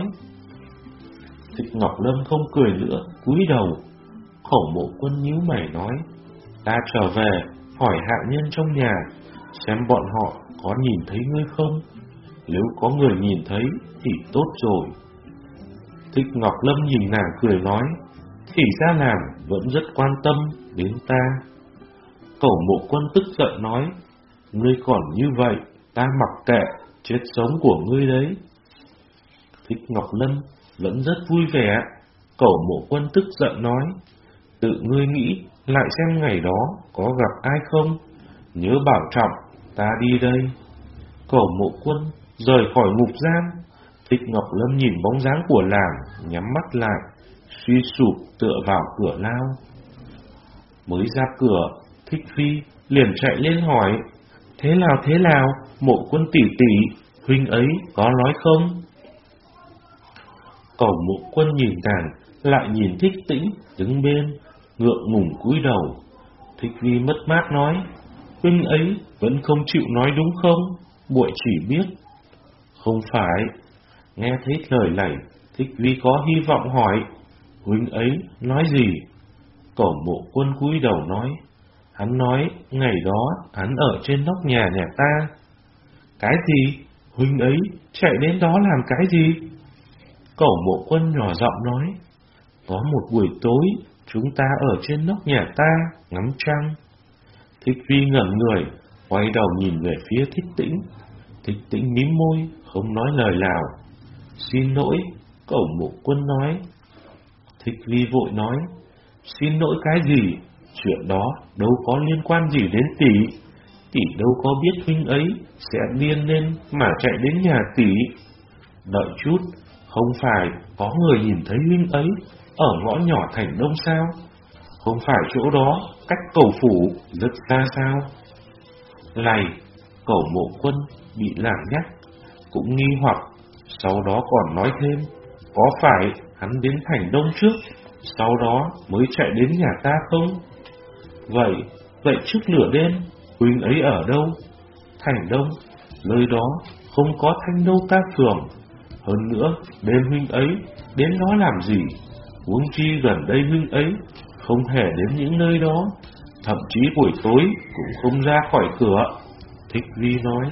Thích Ngọc Lâm không cười nữa, cúi đầu. Cẩu Mộ Quân nhíu mày nói, ta trở về hỏi hạ nhân trong nhà, xem bọn họ có nhìn thấy ngươi không. Nếu có người nhìn thấy thì tốt rồi. Thích Ngọc Lâm nhìn nàng cười nói, thì ra nàng vẫn rất quan tâm đến ta. Cẩu Mộ Quân tức giận nói, ngươi còn như vậy, ta mặc kệ chết sống của ngươi đấy. Thích Ngọc Lâm vẫn rất vui vẻ. Cẩu Mộ Quân tức giận nói, tự ngươi nghĩ lại xem ngày đó có gặp ai không, nhớ bảo trọng, ta đi đây. Cẩu Mộ Quân rời khỏi ngục giam. Thích Ngọc Lâm nhìn bóng dáng của làng, nhắm mắt lại, suy sụp tựa vào cửa lao. Mới ra cửa, Thích Phi liền chạy lên hỏi, thế nào thế nào, Mộ Quân tỷ tỷ, huynh ấy có nói không? Cẩu Mộ Quân nhìn nàng, lại nhìn Thích Tĩnh đứng bên, ngượng ngùng cúi đầu. Thích Vi mất mát nói, huynh ấy vẫn không chịu nói đúng không? Muội chỉ biết. Không phải. Nghe thấy lời này, Thích Vi có hy vọng hỏi, huynh ấy nói gì? Cẩu Mộ Quân cúi đầu nói, Hắn nói ngày đó hắn ở trên nóc nhà nhà ta. Cái gì? Huynh ấy chạy đến đó làm cái gì? Cẩu Mộ Quân nhỏ giọng nói. Có một buổi tối, chúng ta ở trên nóc nhà ta, ngắm trăng. Thích Vi ngẩn người, quay đầu nhìn về phía Thích Tĩnh. Thích Tĩnh mím môi, không nói lời nào. Xin lỗi, Cẩu Mộ Quân nói. Thích Vi vội nói. Xin lỗi cái gì? Chuyện đó đâu có liên quan gì đến tỷ. Tỷ đâu có biết huynh ấy sẽ điên lên mà chạy đến nhà tỷ. Đợi chút, không phải có người nhìn thấy huynh ấy ở ngõ nhỏ thành Đông sao? Không phải chỗ đó cách Cầu Phủ rất xa sao? Này, Cẩu Mộ Quân bị làm nhắc, cũng nghi hoặc, sau đó còn nói thêm, có phải hắn đến thành Đông trước, sau đó mới chạy đến nhà ta không? Vậy, vậy trước nửa đêm, huynh ấy ở đâu? Thành Đông, nơi đó không có Thanh Đô ca phường. Hơn nữa, đêm huynh ấy đến đó làm gì? Huống chi gần đây huynh ấy không hề đến những nơi đó, thậm chí buổi tối cũng không ra khỏi cửa. Thích Vi nói.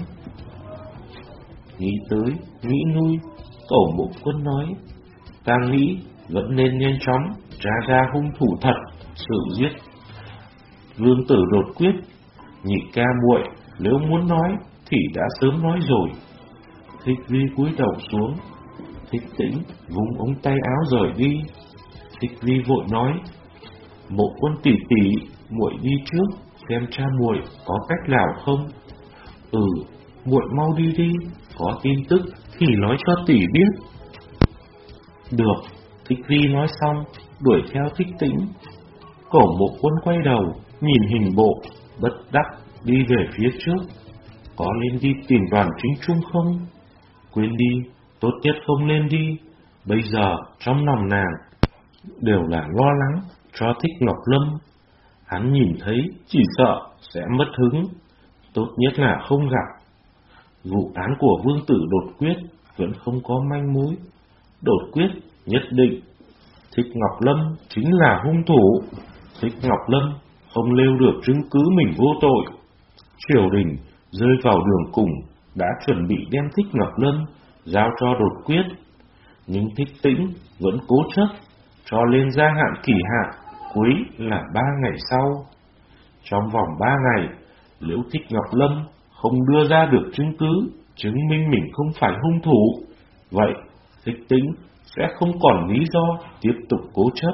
Nghĩ tới, nghĩ lui, Cẩu Mộ Quân nói. Ta nghĩ vẫn nên nhanh chóng tra ra hung thủ thật, sự giết Vương Tử đột quyết. Nhị ca muội nếu muốn nói thì đã sớm nói rồi. Thích Vi cúi đầu xuống. Thích Tĩnh vung ống tay áo rời đi. Thích Vi vội nói. Mộ Quân tỷ tỷ, muội đi trước xem cha muội có cách nào không. Ừ, muội mau đi đi, có tin tức thì nói cho tỷ biết. Được. Thích Vi nói xong, đuổi theo Thích Tĩnh. Cẩu Mộ Quân quay đầu, nhìn hình bộ, bất đắc đi về phía trước. Có nên đi tìm Đoàn Chính Trung không? Quên đi, tốt nhất không nên đi. Bây giờ trong lòng nàng đều là lo lắng cho Thích Ngọc Lâm. Hắn nhìn thấy chỉ sợ sẽ mất hứng, tốt nhất là không gặp. Vụ án của Vương Tử đột quyết vẫn không có manh mối. Đột quyết nhất định Thích Ngọc Lâm chính là hung thủ. Thích Ngọc Lâm không nêu được chứng cứ mình vô tội. Triều đình rơi vào đường cùng, đã chuẩn bị đem Thích Ngọc Lâm giao cho đột quyết. Nhưng Thích Tĩnh vẫn cố chấp cho lên gia hạn kỳ hạn cuối là ba ngày sau. Trong vòng ba ngày, nếu Thích Ngọc Lâm không đưa ra được chứng cứ chứng minh mình không phải hung thủ, vậy Thích Tĩnh sẽ không còn lý do tiếp tục cố chấp.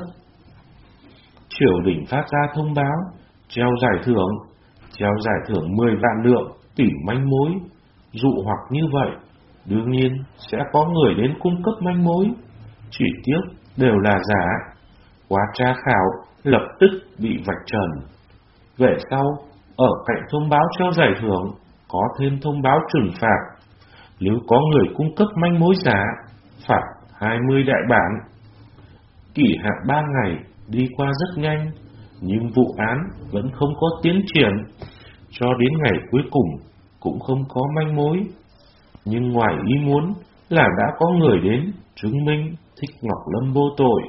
Triều đình phát ra thông báo treo giải thưởng, treo giải thưởng mười vạn lượng tìm manh mối. Dụ hoặc như vậy, đương nhiên sẽ có người đến cung cấp manh mối. Chỉ tiếc đều là giả. Qua tra khảo lập tức bị vạch trần. Về sau, ở cạnh thông báo treo giải thưởng có thêm thông báo trừng phạt. Nếu có người cung cấp manh mối giả, phạt hai mươi đại bản. Kỷ hạn ba ngày đi qua rất nhanh, nhưng vụ án vẫn không có tiến triển. Cho đến ngày cuối cùng cũng không có manh mối. Nhưng ngoài ý muốn là đã có người đến chứng minh Thích Ngọc Lâm vô tội.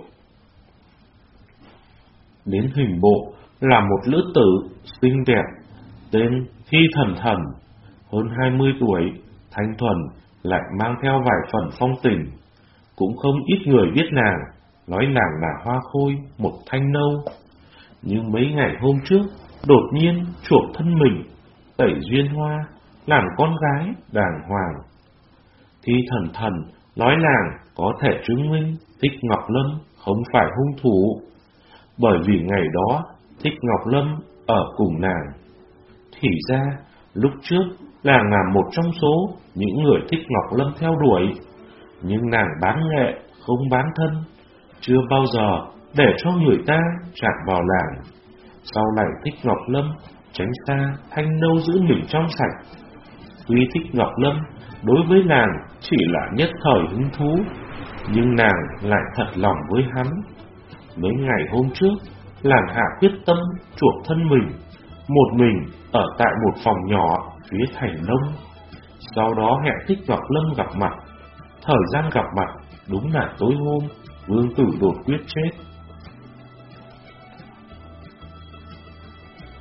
Đến hình bộ là một nữ tử xinh đẹp, tên Thi Thần Thần, hơn hai mươi tuổi, thanh thuần, lại mang theo vài phần phong tình. Cũng không ít người biết nàng, nói nàng là hoa khôi, một thanh nâu. Nhưng mấy ngày hôm trước, đột nhiên chuộc thân mình, tẩy duyên hoa, làm con gái đàng hoàng. Thi Thần Thần nói nàng có thể chứng minh Thích Ngọc Lâm không phải hung thủ, bởi vì ngày đó Thích Ngọc Lâm ở cùng nàng. Thì ra, lúc trước nàng là một trong số những người Thích Ngọc Lâm theo đuổi, nhưng nàng bán nghệ không bán thân, chưa bao giờ để cho người ta chạm vào nàng. Sau này Thích Ngọc Lâm tránh xa thanh nâu giữ mình trong sạch. Tuy Thích Ngọc Lâm đối với nàng chỉ là nhất thời hứng thú, nhưng nàng lại thật lòng với hắn. Mấy ngày hôm trước, nàng hạ quyết tâm chuộc thân mình, một mình ở tại một phòng nhỏ phía thành Đông. Sau đó hẹn Thích Ngọc Lâm gặp mặt. Thời gian gặp mặt đúng là tối hôm Vương Tử đột quyết chết.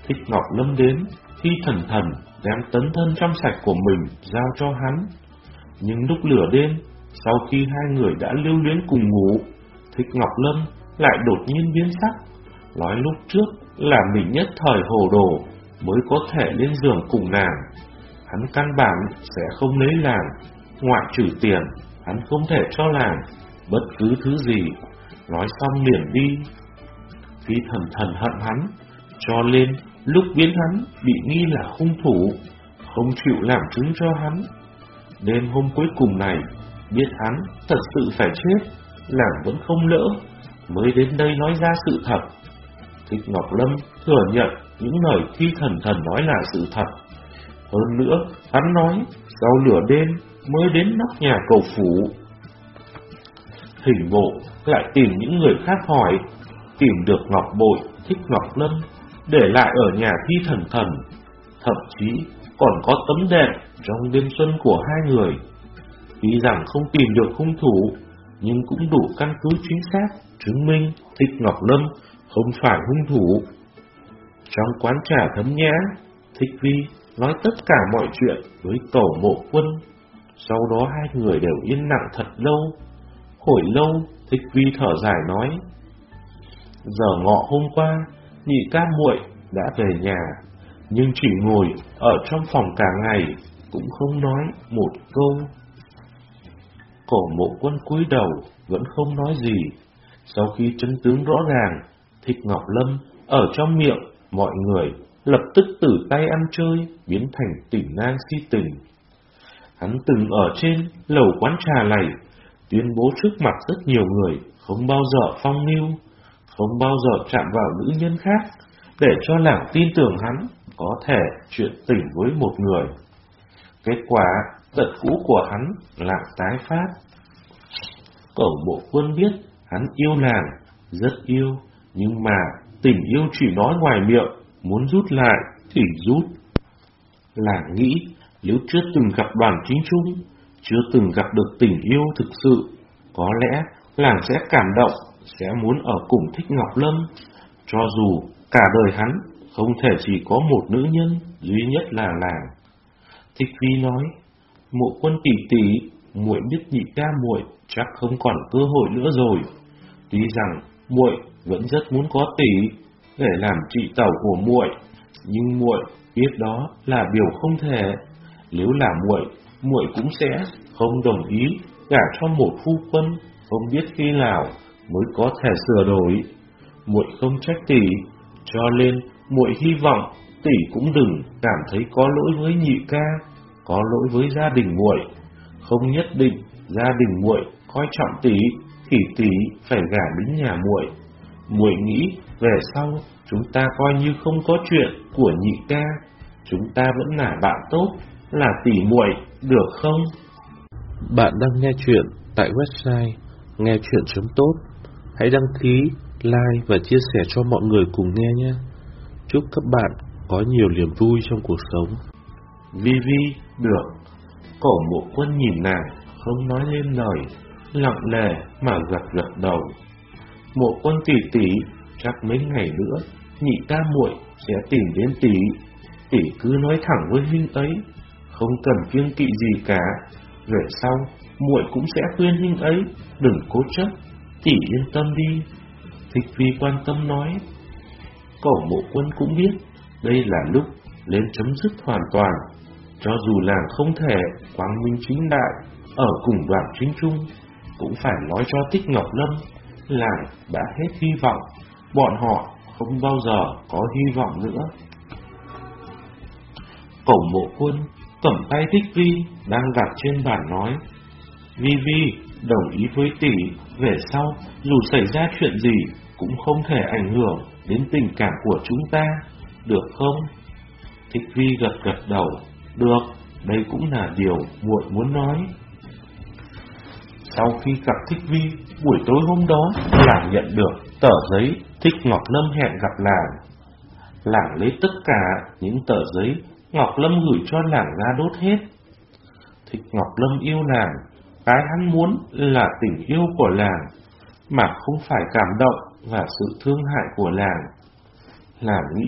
Thích Ngọc Lâm đến, Thi Thần Thần đem tấn thân trong sạch của mình giao cho hắn. Nhưng lúc lửa đêm, sau khi hai người đã lưu luyến cùng ngủ, Thích Ngọc Lâm lại đột nhiên biến sắc, nói lúc trước là mình nhất thời hồ đồ mới có thể lên giường cùng nàng. Hắn căn bản sẽ không lấy nàng, ngoại trừ tiền, hắn không thể cho nàng bất cứ thứ gì. Nói xong liền đi. Phi Thần Thần hận hắn, cho nên lúc biến hắn bị nghi là hung thủ, không chịu làm chứng cho hắn. Đêm hôm cuối cùng này, biết hắn thật sự phải chết, nàng vẫn không lỡ, mới đến đây nói ra sự thật. Thích Ngọc Lâm thừa nhận những lời Thi Thần Thần nói là sự thật. Hơn nữa, hắn nói sau lửa đêm mới đến nóc nhà cầu phủ. Hình bộ lại tìm những người khác hỏi, tìm được ngọc bội Thích Ngọc Lâm để lại ở nhà Thi Thần Thần, thậm chí còn có tấm đệm trong đêm xuân của hai người. Tuy rằng không tìm được hung thủ, nhưng cũng đủ căn cứ chính xác chứng minh Thích Ngọc Lâm không phải hung thủ. Trong quán trà Thấm Nhã, Thích Vi nói tất cả mọi chuyện với Cẩu Mộ Quân. Sau đó hai người đều yên lặng thật lâu. Hồi lâu, Thích Vi thở dài nói: giờ ngọ hôm qua, nhị ca muội đã về nhà, nhưng chỉ ngồi ở trong phòng cả ngày, cũng không nói một câu. Cẩu Mộ Quân cúi đầu vẫn không nói gì. Sau khi chân tướng rõ ràng, Thích Ngọc Lâm ở trong miệng mọi người lập tức từ tay ăn chơi biến thành tỉnh nang si tình. Hắn từng ở trên lầu quán trà này tuyên bố trước mặt rất nhiều người không bao giờ phong lưu, không bao giờ chạm vào nữ nhân khác, để cho làng tin tưởng hắn có thể chuyện tình với một người. Kết quả tật cũ của hắn lại tái phát. Cẩu Mộ Quân biết hắn yêu nàng, rất yêu, nhưng mà tình yêu chỉ nói ngoài miệng, muốn rút lại thì rút. Làng nghĩ nếu chưa từng gặp Đoàn Chính Trung, chưa từng gặp được tình yêu thực sự, có lẽ làng sẽ cảm động, sẽ muốn ở cùng Thích Ngọc Lâm, cho dù cả đời hắn không thể chỉ có một nữ nhân duy nhất là làng. Thích Vi nói: Mộ Quân tỷ tỷ, muội biết nhị ca muội chắc không còn cơ hội nữa rồi. Tuy rằng muội vẫn rất muốn có tỷ để làm chị tẩu của muội, nhưng muội biết đó là điều không thể. Nếu là muội, muội cũng sẽ không đồng ý gả cho một phu quân không biết khi nào mới có thể sửa đổi. Muội không trách tỷ, cho nên muội hy vọng tỷ cũng đừng cảm thấy có lỗi với nhị ca, có lỗi với gia đình muội. Không nhất định gia đình muội coi trọng tỷ thì tỷ phải gả đến nhà muội. Muội nghĩ về sau chúng ta coi như không có chuyện của nhị ca, chúng ta vẫn là bạn tốt, là tỷ muội, được không? Bạn đang nghe chuyện tại website nghe chuyện chấm tốt. Hãy đăng ký, like và chia sẻ cho mọi người cùng nghe nhé. Chúc các bạn có nhiều niềm vui trong cuộc sống. Vi Vi, được. Cẩu Mộ Quân nhìn nàng, không nói lên lời, lặng lẽ mà gật gật đầu. Mộ Quân tỷ tỷ, chắc mấy ngày nữa nhị ca muội sẽ tìm đến tỷ. Tỷ cứ nói thẳng với huynh ấy, không cần kiêng kỵ gì cả. Về sau muội cũng sẽ khuyên huynh ấy đừng cố chấp, tỷ yên tâm đi. Thích Vi quan tâm nói. Cẩu Mộ Quân cũng biết đây là lúc lên chấm dứt hoàn toàn. Cho dù làng không thể quang minh chính đại ở cùng Đoàn Chính Trung, cũng phải nói cho Thích Ngọc Lâm làng đã hết hy vọng, bọn họ không bao giờ có hy vọng nữa. Cẩu Mộ Quân cầm tay Thích Vi đang đặt trên bàn nói: Vi Vi đồng ý với tỷ, về sau dù xảy ra chuyện gì cũng không thể ảnh hưởng đến tình cảm của chúng ta, được không? Thích Vi gật gật đầu. Được, đây cũng là điều muội muốn nói. Sau khi gặp Thích Vi, buổi tối hôm đó, làng nhận được tờ giấy Thích Ngọc Lâm hẹn gặp làng. Làng lấy tất cả những tờ giấy Ngọc Lâm gửi cho làng ra đốt hết. Thích Ngọc Lâm yêu làng, cái hắn muốn là tình yêu của làng, mà không phải cảm động và sự thương hại của làng. Làng nghĩ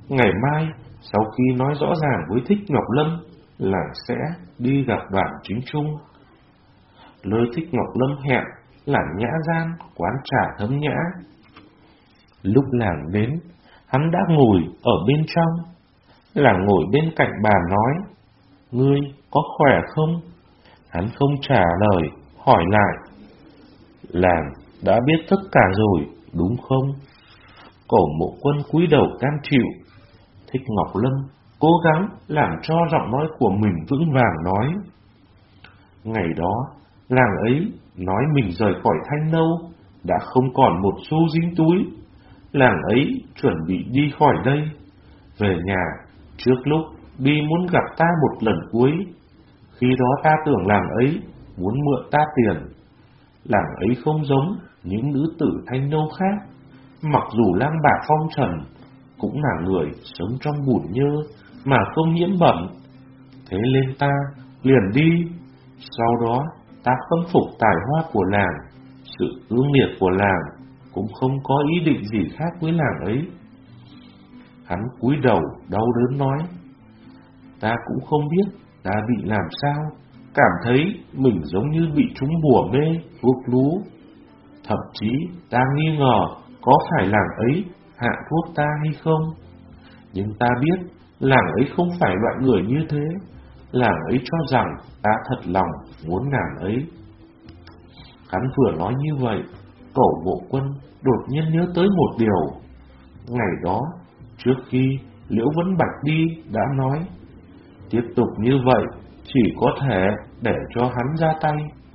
ngày mai sau khi nói rõ ràng với Thích Ngọc Lâm, làng sẽ đi gặp Đoàn Chính Trung. Lời Thích Ngọc Lâm hẹn là Nhã Gian, quán trà Thấm Nhã. Lúc làng đến, hắn đã ngồi ở bên trong. Làng ngồi bên cạnh bà nói: "Ngươi có khỏe không?" Hắn không trả lời, hỏi lại: "Làng đã biết tất cả rồi, đúng không?" Cổ Mộ Quân cúi đầu cam chịu. Thích Ngọc Lâm cố gắng làm cho giọng nói của mình vững vàng nói: "Ngày đó, làng ấy nói mình rời khỏi Thanh Nâu, đã không còn một xu dính túi. Làng ấy chuẩn bị đi khỏi đây. Về nhà, trước lúc đi muốn gặp ta một lần cuối. Khi đó ta tưởng làng ấy muốn mượn ta tiền. Làng ấy không giống những nữ tử Thanh Nâu khác. Mặc dù lang bạc phong trần, cũng là người sống trong bùn nhơ mà không nhiễm bẩn. Thế nên ta liền đi. Sau đó ta khâm phục tài hoa của làng, sự ương liệt của làng, cũng không có ý định gì khác với làng ấy." Hắn cúi đầu đau đớn nói: "Ta cũng không biết ta bị làm sao, cảm thấy mình giống như bị trúng bùa mê, thuốc lú. Thậm chí ta nghi ngờ có phải làng ấy hạ thuốc ta hay không. Nhưng ta biết làng ấy không phải loại người như thế. Làng ấy cho rằng ta thật lòng muốn nàng ấy." Hắn vừa nói như vậy, Cổ Mộ Quân đột nhiên nhớ tới một điều. Ngày đó, trước khi Liễu Vân Bạch đi đã nói, tiếp tục như vậy chỉ có thể để cho hắn ra tay.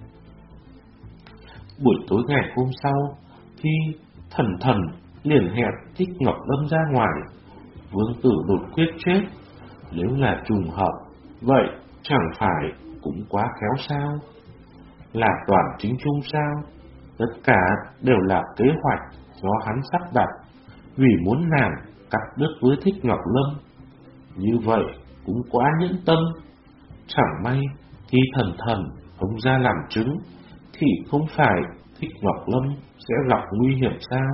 Buổi tối ngày hôm sau, thì Thần Thần liền hẹn Thích Ngọc Lâm ra ngoài. Vương tử đột quyết chết. Nếu là trùng hợp, vậy chẳng phải cũng quá khéo sao? Là Đoàn Chính Trung sao? Tất cả đều là kế hoạch do hắn sắp đặt, vì muốn nàng cắt đứt với Thích Ngọc Lâm. Như vậy cũng quá nhẫn tâm. Chẳng may thì Thần Thần không ra làm chứng, thì không phải Thích Ngọc Lâm sẽ gặp nguy hiểm sao?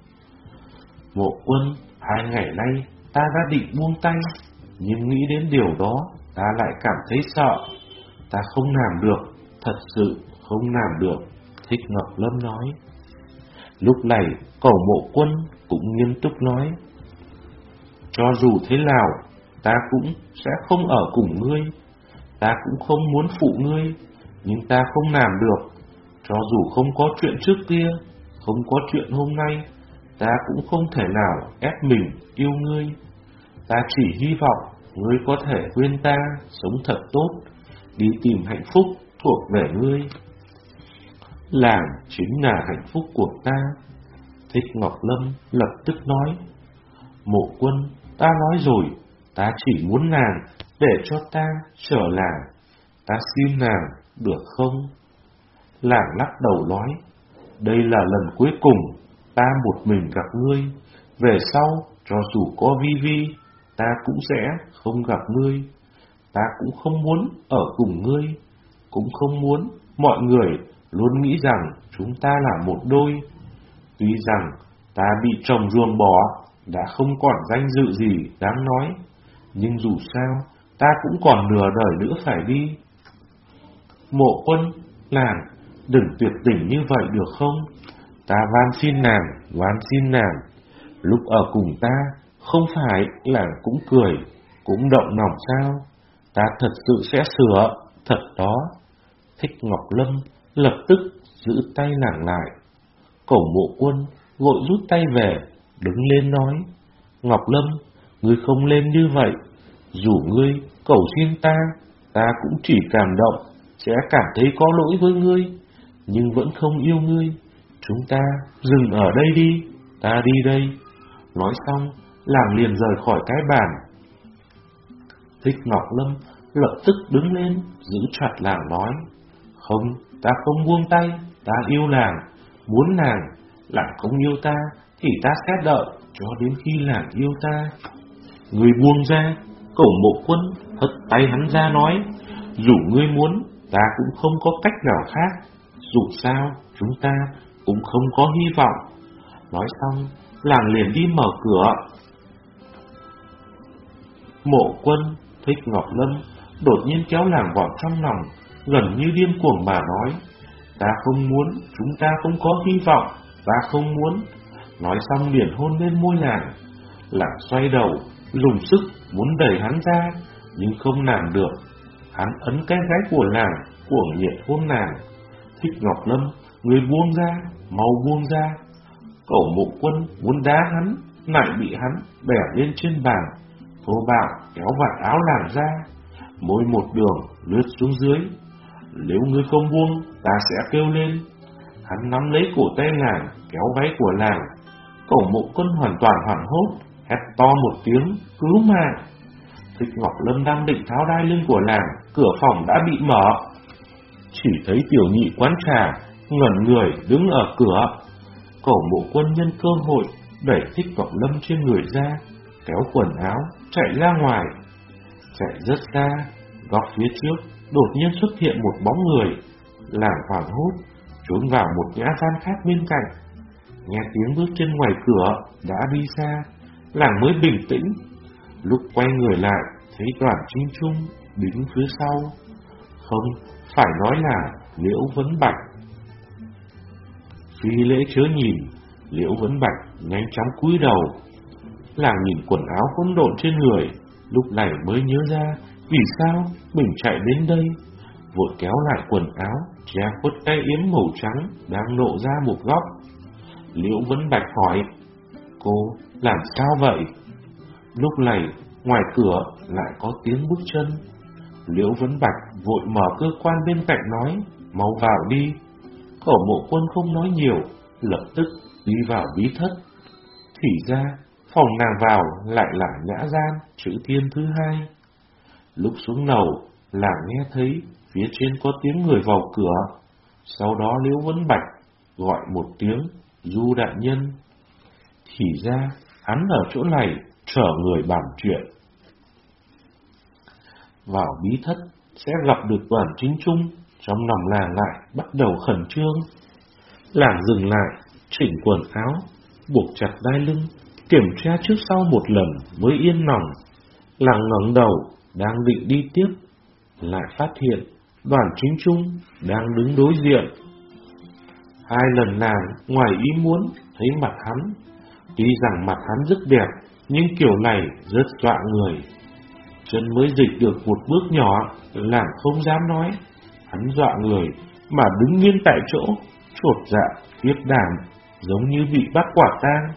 Mộ Quân, hai ngày nay ta đã định buông tay, nhưng nghĩ đến điều đó ta lại cảm thấy sợ. Ta không làm được, thật sự không làm được, Thích Ngọc Lâm nói. Lúc này Cổ Mộ Quân cũng nghiêm túc nói: "Cho dù thế nào, ta cũng sẽ không ở cùng ngươi. Ta cũng không muốn phụ ngươi, nhưng ta không làm được. Cho dù không có chuyện trước kia, không có chuyện hôm nay, ta cũng không thể nào ép mình yêu ngươi. Ta chỉ hy vọng ngươi có thể khuyên ta sống thật tốt, đi tìm hạnh phúc thuộc về ngươi. Làng chính là hạnh phúc của ta." Thích Ngọc Lâm lập tức nói: "Mộ Quân, ta nói rồi, ta chỉ muốn nàng để cho ta trở làng. Ta xin nàng được không?" Làng lắc đầu nói: "Đây là lần cuối cùng ta một mình gặp ngươi. Về sau, cho dù có Vi Vi, ta cũng sẽ không gặp ngươi. Ta cũng không muốn ở cùng ngươi, cũng không muốn mọi người luôn nghĩ rằng chúng ta là một đôi. Tuy rằng ta bị chồng ruồng bỏ, đã không còn danh dự gì đáng nói, nhưng dù sao, ta cũng còn nửa đời nữa phải đi." "Mộ Quân, làng, đừng tuyệt tình như vậy được không? Ta van xin nàng, van xin nàng. Lúc ở cùng ta, không phải làng cũng cười, cũng động lòng sao? Ta thật sự sẽ sửa, thật đó." Thích Ngọc Lâm lập tức giữ tay làng lại. Cổ Mộ Quân vội rút tay về, đứng lên nói: "Ngọc Lâm, ngươi không lên như vậy. Dù ngươi cầu xin ta, ta cũng chỉ cảm động, sẽ cảm thấy có lỗi với ngươi, nhưng vẫn không yêu ngươi. Chúng ta dừng ở đây đi, ta đi đây." Nói xong, làng liền rời khỏi cái bàn. Thích Ngọc Lâm lập tức đứng lên, giữ chặt làng nói: "Không, ta không buông tay, ta yêu làng. Muốn nàng, làng không yêu ta, thì ta sẽ đợi cho đến khi làng yêu ta." "Ngươi buông ra!" Cổ Mộ Quân hất tay hắn ra nói: "Dù ngươi muốn, ta cũng không có cách nào khác. Dù sao, chúng ta cũng không có hy vọng." Nói xong, làng liền đi mở cửa. Mộ Quân, Thích Ngọc Lâm đột nhiên kéo làng vào trong lòng, gần như điên cuồng mà nói: ta không muốn, chúng ta không có hy vọng, ta không muốn. Nói xong liền hôn lên môi làng. Làng xoay đầu, dùng sức muốn đẩy hắn ra, nhưng không làm được. Hắn ấn cái gáy của làng, cuồng nhiệt hôn nàng. Thích Ngọc Lâm, người buông ra, mau buông ra. Cẩu Mộ Quân muốn đá hắn, lại bị hắn bẻ lên trên bàn, thô bạo kéo vạt áo làng ra, môi một đường lướt xuống dưới. Nếu ngươi không buông, ta sẽ kêu lên. Hắn nắm lấy cổ tay làng, kéo váy của làng. Cẩu Mộ Quân hoàn toàn hoảng hốt, hét to một tiếng cứu mạng. Thích Ngọc Lâm đang định tháo đai lưng của làng, cửa phòng đã bị mở. Chỉ thấy tiểu nhị quán trà ngẩn người đứng ở cửa. Cẩu Mộ Quân nhân cơ hội đẩy Thích Ngọc Lâm trên người ra, kéo quần áo chạy ra ngoài. Chạy rất xa, góc phía trước đột nhiên xuất hiện một bóng người. Làng hoảng hốt trốn vào một nhã gian khác bên cạnh. Nghe tiếng bước chân ngoài cửa đã đi xa, làng mới bình tĩnh. Lúc quay người lại, thấy Đoàn Chính Trung đứng phía sau. Không, phải nói là Liễu Vấn Bạch. Phi lễ chớ nhìn, Liễu Vấn Bạch nhanh chóng cúi đầu. Làng nhìn quần áo hỗn độn trên người, lúc này mới nhớ ra vì sao mình chạy đến đây. Vội kéo lại quần áo, che khuất cái yếm màu trắng đang lộ ra một góc. Liễu Vấn Bạch hỏi: cô làm sao vậy? Lúc này ngoài cửa lại có tiếng bước chân. Liễu Vấn Bạch vội mở cơ quan bên cạnh nói: mau vào đi. Cẩu Mộ Quân không nói nhiều, lập tức đi vào bí thất. Thì ra phòng nàng vào lại là nhã gian chữ thiên thứ hai. Lúc xuống lầu, làng nghe thấy phía trên có tiếng người vào cửa. Sau đó Liễu Vấn Bạch gọi một tiếng: Du đại nhân. Thì ra hắn ở chỗ này chờ người bàn chuyện. Vào bí thất sẽ gặp được Đoàn Chính Trung. Trong lòng làng lại bắt đầu khẩn trương. Làng dừng lại, chỉnh quần áo, buộc chặt đai lưng, kiểm tra trước sau một lần mới yên lòng. Làng ngẩng đầu đang định đi tiếp, lại phát hiện Đoàn Chính Trung đang đứng đối diện. Hai lần làng ngoài ý muốn thấy mặt hắn. Tuy rằng mặt hắn rất đẹp, nhưng kiểu này rất dọa người. Chân mới dịch được một bước nhỏ, làng không dám nói. Hắn dọa người mà đứng nguyên tại chỗ, chột dạ, khiếp đảm, giống như bị bắt quả tang.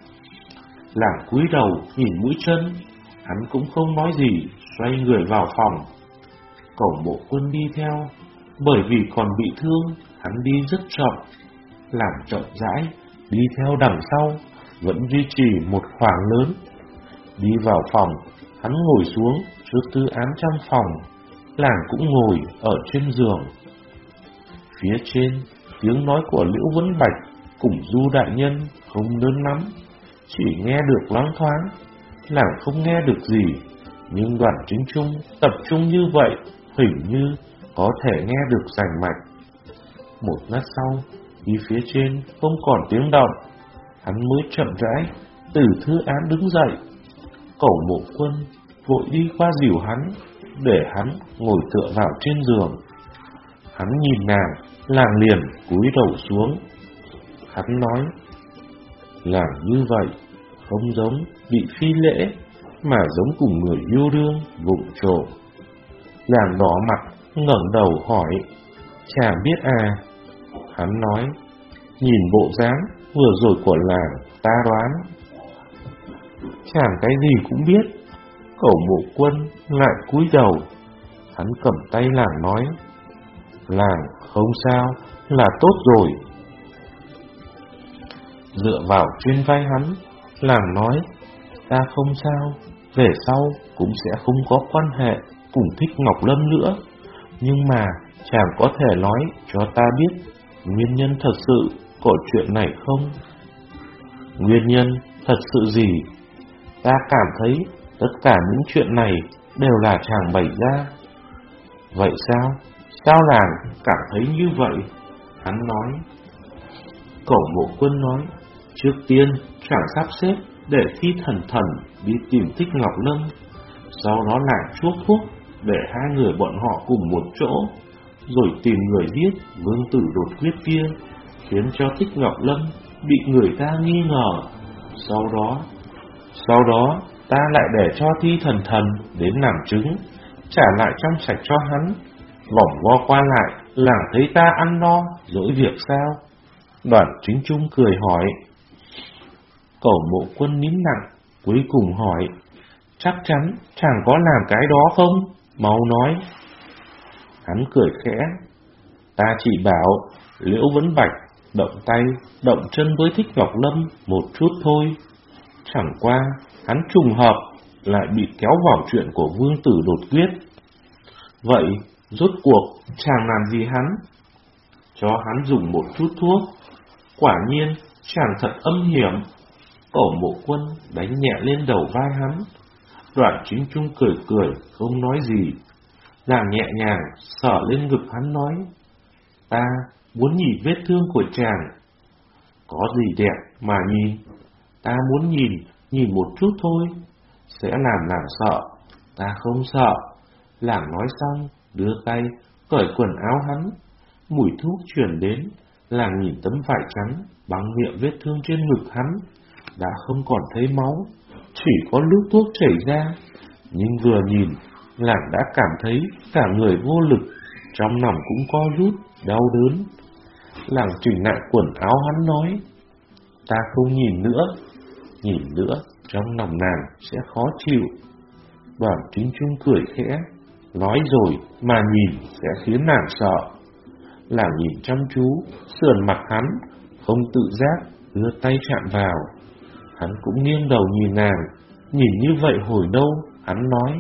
Làng cúi đầu nhìn mũi chân, hắn cũng không nói gì, xoay người vào phòng. Cẩu Mộ Quân đi theo, bởi vì còn bị thương, hắn đi rất chậm. Làng chậm rãi, đi theo đằng sau, vẫn duy trì một khoảng lớn. Đi vào phòng, hắn ngồi xuống trước thư án trong phòng. Làng cũng ngồi ở trên giường. Phía trên, tiếng nói của Liễu Vấn Bạch cùng Du đại nhân không lớn lắm, chỉ nghe được loáng thoáng. Làng không nghe được gì, nhưng Đoàn Chính Trung tập trung như vậy, hình như có thể nghe được rành mạch. Một lát sau, đi phía trên không còn tiếng động, hắn mới chậm rãi từ thư án đứng dậy. Cẩu Mộ Quân vội đi qua dìu hắn, để hắn ngồi tựa vào trên giường. Hắn nhìn nàng, làng liền cúi đầu xuống. Hắn nói: làm như vậy không giống bị phi lễ, mà giống cùng người yêu đương vụng trộm. Làng đỏ mặt ngẩng đầu hỏi: chàng biết à? Hắn nói: nhìn bộ dáng vừa rồi của làng, ta đoán. Chàng cái gì cũng biết. Cẩu Mộ Quân lại cúi đầu. Hắn cầm tay làng nói: làng không sao, là tốt rồi. Dựa vào trên vai hắn, làng nói: ta không sao, về sau cũng sẽ không có quan hệ cùng Thích Ngọc Lâm nữa. Nhưng mà chàng có thể nói cho ta biết nguyên nhân thật sự của chuyện này không? Nguyên nhân thật sự gì? Ta cảm thấy tất cả những chuyện này đều là chàng bày ra. Vậy sao? Sao làng cảm thấy như vậy? Hắn nói. Cẩu Mộ Quân nói: trước tiên chàng sắp xếp để Phi Thần Thần đi tìm Thích Ngọc Lâm. sau đó lại chuốc thuốc để hai người bọn họ cùng một chỗ, rồi tìm người giết vương tử đột quyết kia, khiến cho Thích Ngọc Lâm bị người ta nghi ngờ. Sau đó, sau đó ta lại để cho Thi Thần Thần đến làm chứng, trả lại trong sạch cho hắn. Vòng vo qua lại, làng thấy ta ăn no, dỗi việc sao? Đoàn Chính Trung cười hỏi. Cẩu Mộ Quân nín lặng, cuối cùng hỏi, chắc chắn chàng có làm cái đó không? Mau nói. Hắn cười khẽ, ta chỉ bảo Liễu Vấn Bạch động tay, động chân với Thích Ngọc Lâm một chút thôi. Chẳng qua, hắn trùng hợp lại bị kéo vào chuyện của vương tử đột quyết. Vậy, rốt cuộc, chàng làm gì hắn? Cho hắn dùng một chút thuốc. Quả nhiên, chàng thật âm hiểm. Cẩu Mộ Quân đánh nhẹ lên đầu vai hắn. Đoàn Chính Trung cười cười, không nói gì. Nàng nhẹ nhàng sờ lên ngực hắn nói, ta muốn nhìn vết thương của chàng. Có gì đẹp mà nhìn? Ta muốn nhìn, nhìn một chút thôi. Sẽ làm nàng sợ. Ta không sợ. Nàng nói xong, đưa tay cởi quần áo hắn. Mùi thuốc truyền đến. Nàng nhìn tấm vải trắng băng miệng vết thương trên ngực hắn, đã không còn thấy máu, chỉ có nước thuốc chảy ra. Nhưng vừa nhìn, nàng đã cảm thấy cả người vô lực, trong lòng cũng co rút, đau đớn. Nàng chỉnh lại quần áo hắn nói, ta không nhìn nữa. Nhìn nữa, trong lòng nàng sẽ khó chịu. Đoàn Chính Trung cười khẽ, nói rồi mà nhìn sẽ khiến nàng sợ. Nàng nhìn chăm chú, sườn mặt hắn, không tự giác đưa tay chạm vào. Hắn cũng nghiêng đầu nhìn nàng, nhìn như vậy hồi lâu. Hắn nói,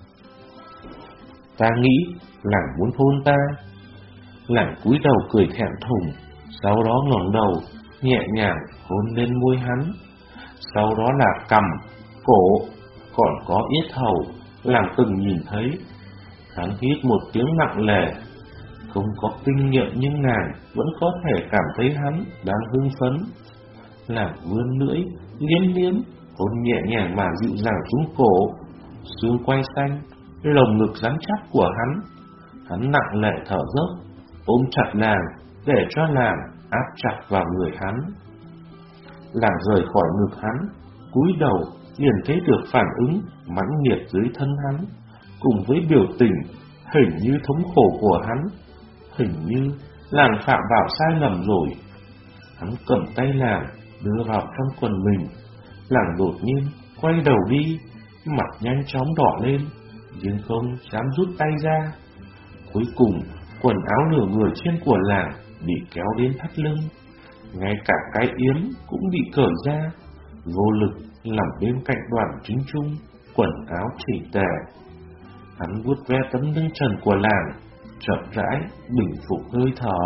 ta nghĩ nàng muốn hôn ta. Nàng cúi đầu cười thẹn thùng, sau đó ngẩng đầu nhẹ nhàng hôn lên môi hắn. Sau đó là cằm, cổ, còn có yết hầu. Nàng từng nhìn thấy. Hắn hít một tiếng nặng nề. Không có kinh nghiệm nhưng nàng vẫn có thể cảm thấy hắn đang hưng phấn. Nàng vươn lưỡi, liếm liếm, hôn nhẹ nhàng mà dịu dàng xuống cổ, xương quai xanh, lồng ngực rắn chắc của hắn. Hắn nặng nề thở dốc, ôm chặt nàng để cho nàng áp chặt vào người hắn. Nàng rời khỏi ngực hắn, cúi đầu liền thấy được phản ứng mãnh liệt dưới thân hắn, cùng với biểu tình hình như thống khổ của hắn. Hình như nàng phạm vào sai lầm rồi. Hắn cầm tay nàng đưa vào trong quần mình. Nàng đột nhiên quay đầu đi, mặt nhanh chóng đỏ lên, nhưng không dám rút tay ra. Cuối cùng quần áo nửa người trên của nàng bị kéo đến thắt lưng, ngay cả cái yếm cũng bị cởi ra. Vô lực nằm bên cạnh Đoàn Chính Trung, quần áo chỉnh tề. Hắn vuốt ve tấm lưng trần của nàng, chậm rãi bình phục hơi thở.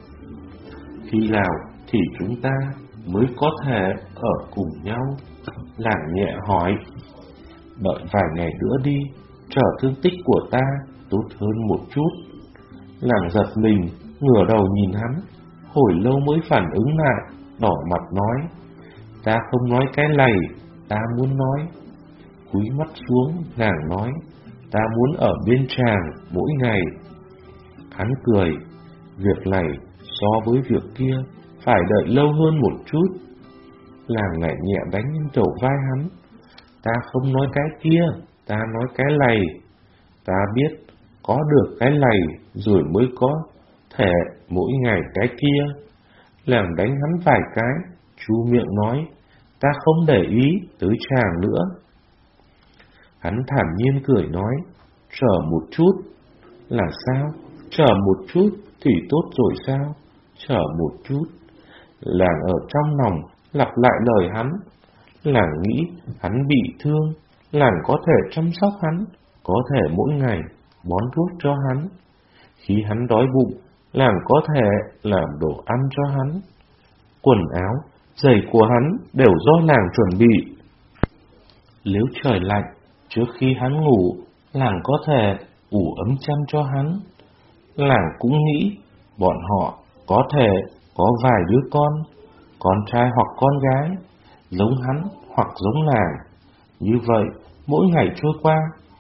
Khi nào thì chúng ta mới có thể ở cùng nhau? Nàng nhẹ hỏi. Đợi vài ngày nữa đi, chờ thương tích của ta tốt hơn một chút. Nàng giật mình, ngửa đầu nhìn hắn, hồi lâu mới phản ứng lại, đỏ mặt nói, ta không nói cái này, ta muốn nói. Cúi mắt xuống, nàng nói, ta muốn ở bên chàng mỗi ngày. Hắn cười, việc này so với việc kia phải đợi lâu hơn một chút. Nàng lại nhẹ đánh lên đầu vai hắn, ta không nói cái kia, ta nói cái này. Ta biết có được cái này rồi mới có thể mỗi ngày cái kia. Nàng đánh hắn vài cái, chu miệng nói, ta không để ý tới chàng nữa. Hắn thản nhiên cười nói, chờ một chút. Là sao? Chờ một chút thì tốt rồi sao? Chờ một chút. Nàng ở trong lòng lặp lại lời hắn. Nàng nghĩ hắn bị thương, nàng có thể chăm sóc hắn, có thể mỗi ngày bón thuốc cho hắn. Khi hắn đói bụng, nàng có thể làm đồ ăn cho hắn. Quần áo, giày của hắn đều do nàng chuẩn bị. Nếu trời lạnh, trước khi hắn ngủ, nàng có thể ủ ấm chăn cho hắn. Nàng cũng nghĩ bọn họ có thể có vài đứa con, con trai hoặc con gái, giống hắn hoặc giống nàng. Như vậy, mỗi ngày trôi qua,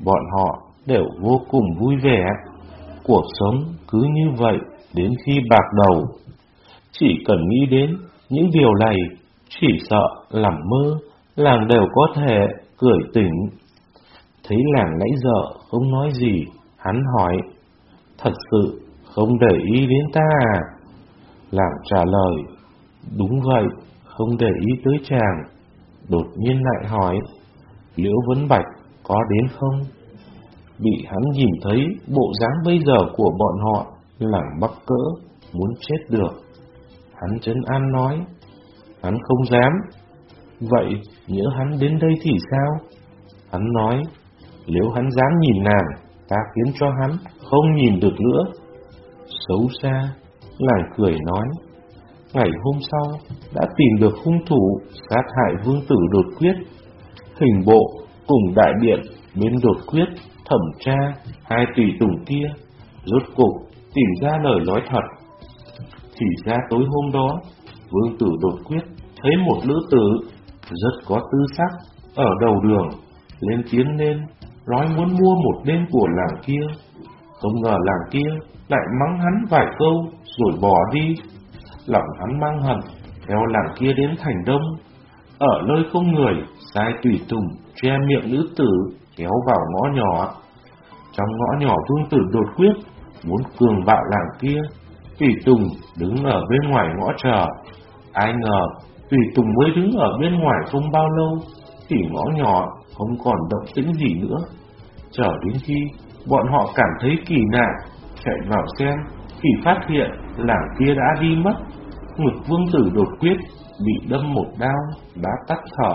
Bọn họ đều vô cùng vui vẻ. Cuộc sống cứ như vậy đến khi bạc đầu. Chỉ cần nghĩ đến những điều này, chỉ sợ nằm mơ, làng đều có thể cười tỉnh. Thấy làng nãy giờ không nói gì, hắn hỏi, thật sự không để ý đến ta à? Làng trả lời, đúng vậy, không để ý tới chàng. Đột nhiên lại hỏi, Liễu Vấn Bạch có đến không? Bị hắn nhìn thấy bộ dáng bây giờ của bọn họ, làng mắc cỡ, muốn chết được. Hắn trấn an nói, hắn không dám. Vậy nhỡ hắn đến đây thì sao? Hắn nói, nếu hắn dám nhìn nàng, ta khiến cho hắn không nhìn được nữa. Xấu xa, làng cười nói, ngày hôm sau đã tìm được hung thủ sát hại vương tử Đột Quyết. Hình bộ cùng đại điện bên Đột Quyết thẩm tra hai tùy tùng kia, rốt cục tìm ra lời nói thật. Thì ra tối hôm đó, vương tử Đột Quyết thấy một nữ tử rất có tư sắc ở đầu đường, lên tiếng lên nói muốn mua một đêm của làng kia. Không ngờ làng kia lại mắng hắn vài câu rồi bỏ đi. Lòng hắn mang hận, theo làng kia đến thành Đông. Ở nơi không người, sai tùy tùng che miệng nữ tử kéo vào ngõ nhỏ. Trong ngõ nhỏ vương tử Đột Quyết muốn cường bạo làng kia, tùy tùng đứng ở bên ngoài ngõ chờ. Ai ngờ tùy tùng mới đứng ở bên ngoài không bao lâu thì ngõ nhỏ không còn động tĩnh gì nữa. Chờ đến khi bọn họ cảm thấy kỳ lạ, chạy vào xem thì phát hiện làng kia đã đi mất. Ngực vương tử Đột Quyết bị đâm một đao đã tắt thở.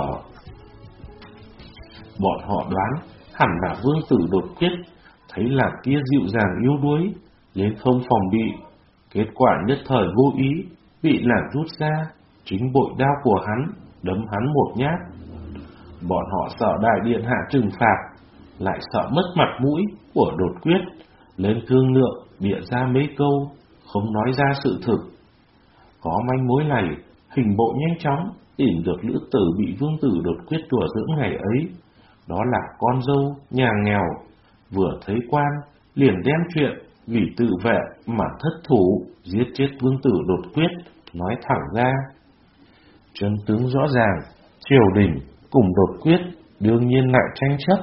Bọn họ đoán hẳn là vương tử Đột Quyết thấy làng kia dịu dàng yếu đuối nên không phòng bị. Kết quả nhất thời vô ý bị làng rút ra, chính bội đao của hắn đấm hắn một nhát. Bọn họ sợ đại điện hạ trừng phạt, lại sợ mất mặt mũi của Đột Quyết, lên thương lượng bịa ra mấy câu, không nói ra sự thực. Có manh mối này, hình bộ nhanh chóng tìm được nữ tử bị vương tử Đột Quyết đùa giỡn ngày ấy. Đó là con dâu nhà nghèo, vừa thấy quan liền đem chuyện vì tự vệ mà thất thủ giết chết vương tử Đột Quyết nói thẳng ra. Chân tướng rõ ràng, triều đình cùng Đột Quyết đương nhiên lại tranh chấp.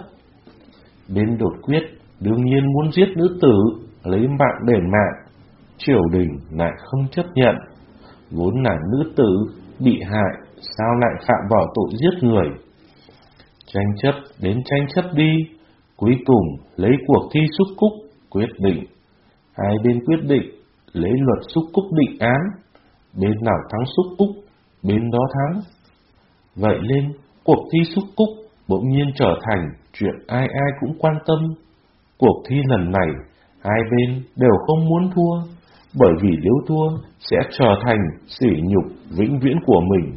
Bên Đột Quyết đương nhiên muốn giết nữ tử lấy mạng đền mạng, triều đình lại không chấp nhận. Vốn là nữ tử bị hại, sao lại phạm vào tội giết người? Tranh chấp đến tranh chấp đi, cuối cùng lấy cuộc thi xúc cúc quyết định. Hai bên quyết định lấy luật xúc cúc định án, bên nào thắng xúc cúc, bên đó thắng. Vậy nên cuộc thi xúc cúc bỗng nhiên trở thành chuyện ai ai cũng quan tâm. Cuộc thi lần này hai bên đều không muốn thua, bởi vì nếu thua sẽ trở thành sỉ nhục vĩnh viễn của mình.